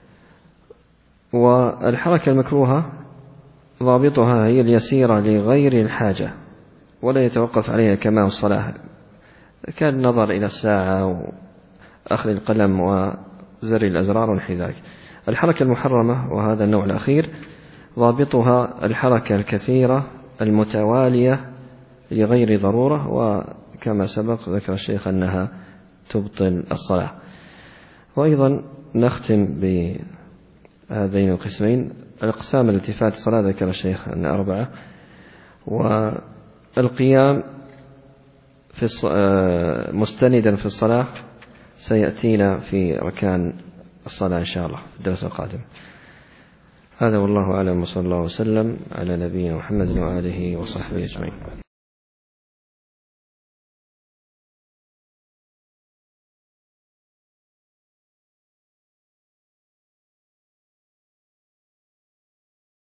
والحركة المكروهة ضابطها هي اليسيرة لغير الحاجة ولا يتوقف عليها كمال الصلاة، كالنظر إلى الساعة وأخذ القلم وزر الأزرار ونحو ذلك. الحركة المحرمة وهذا النوع الأخير ضابطها الحركة الكثيرة المتوالية لغير ضرورة، وكما سبق ذكر الشيخ أنها تبطل الصلاة. وأيضا نختم بهذين القسمين. الأقسام التي فات الصلاة ذكر الشيخ أن 4، والقيام في مستندا في الصلاة سيأتينا في ركان الصلاة إن شاء الله في الدرس القادم. هذا والله أعلم، وصلى الله وسلم على نبينا محمد وآله وصحبه أجمعين.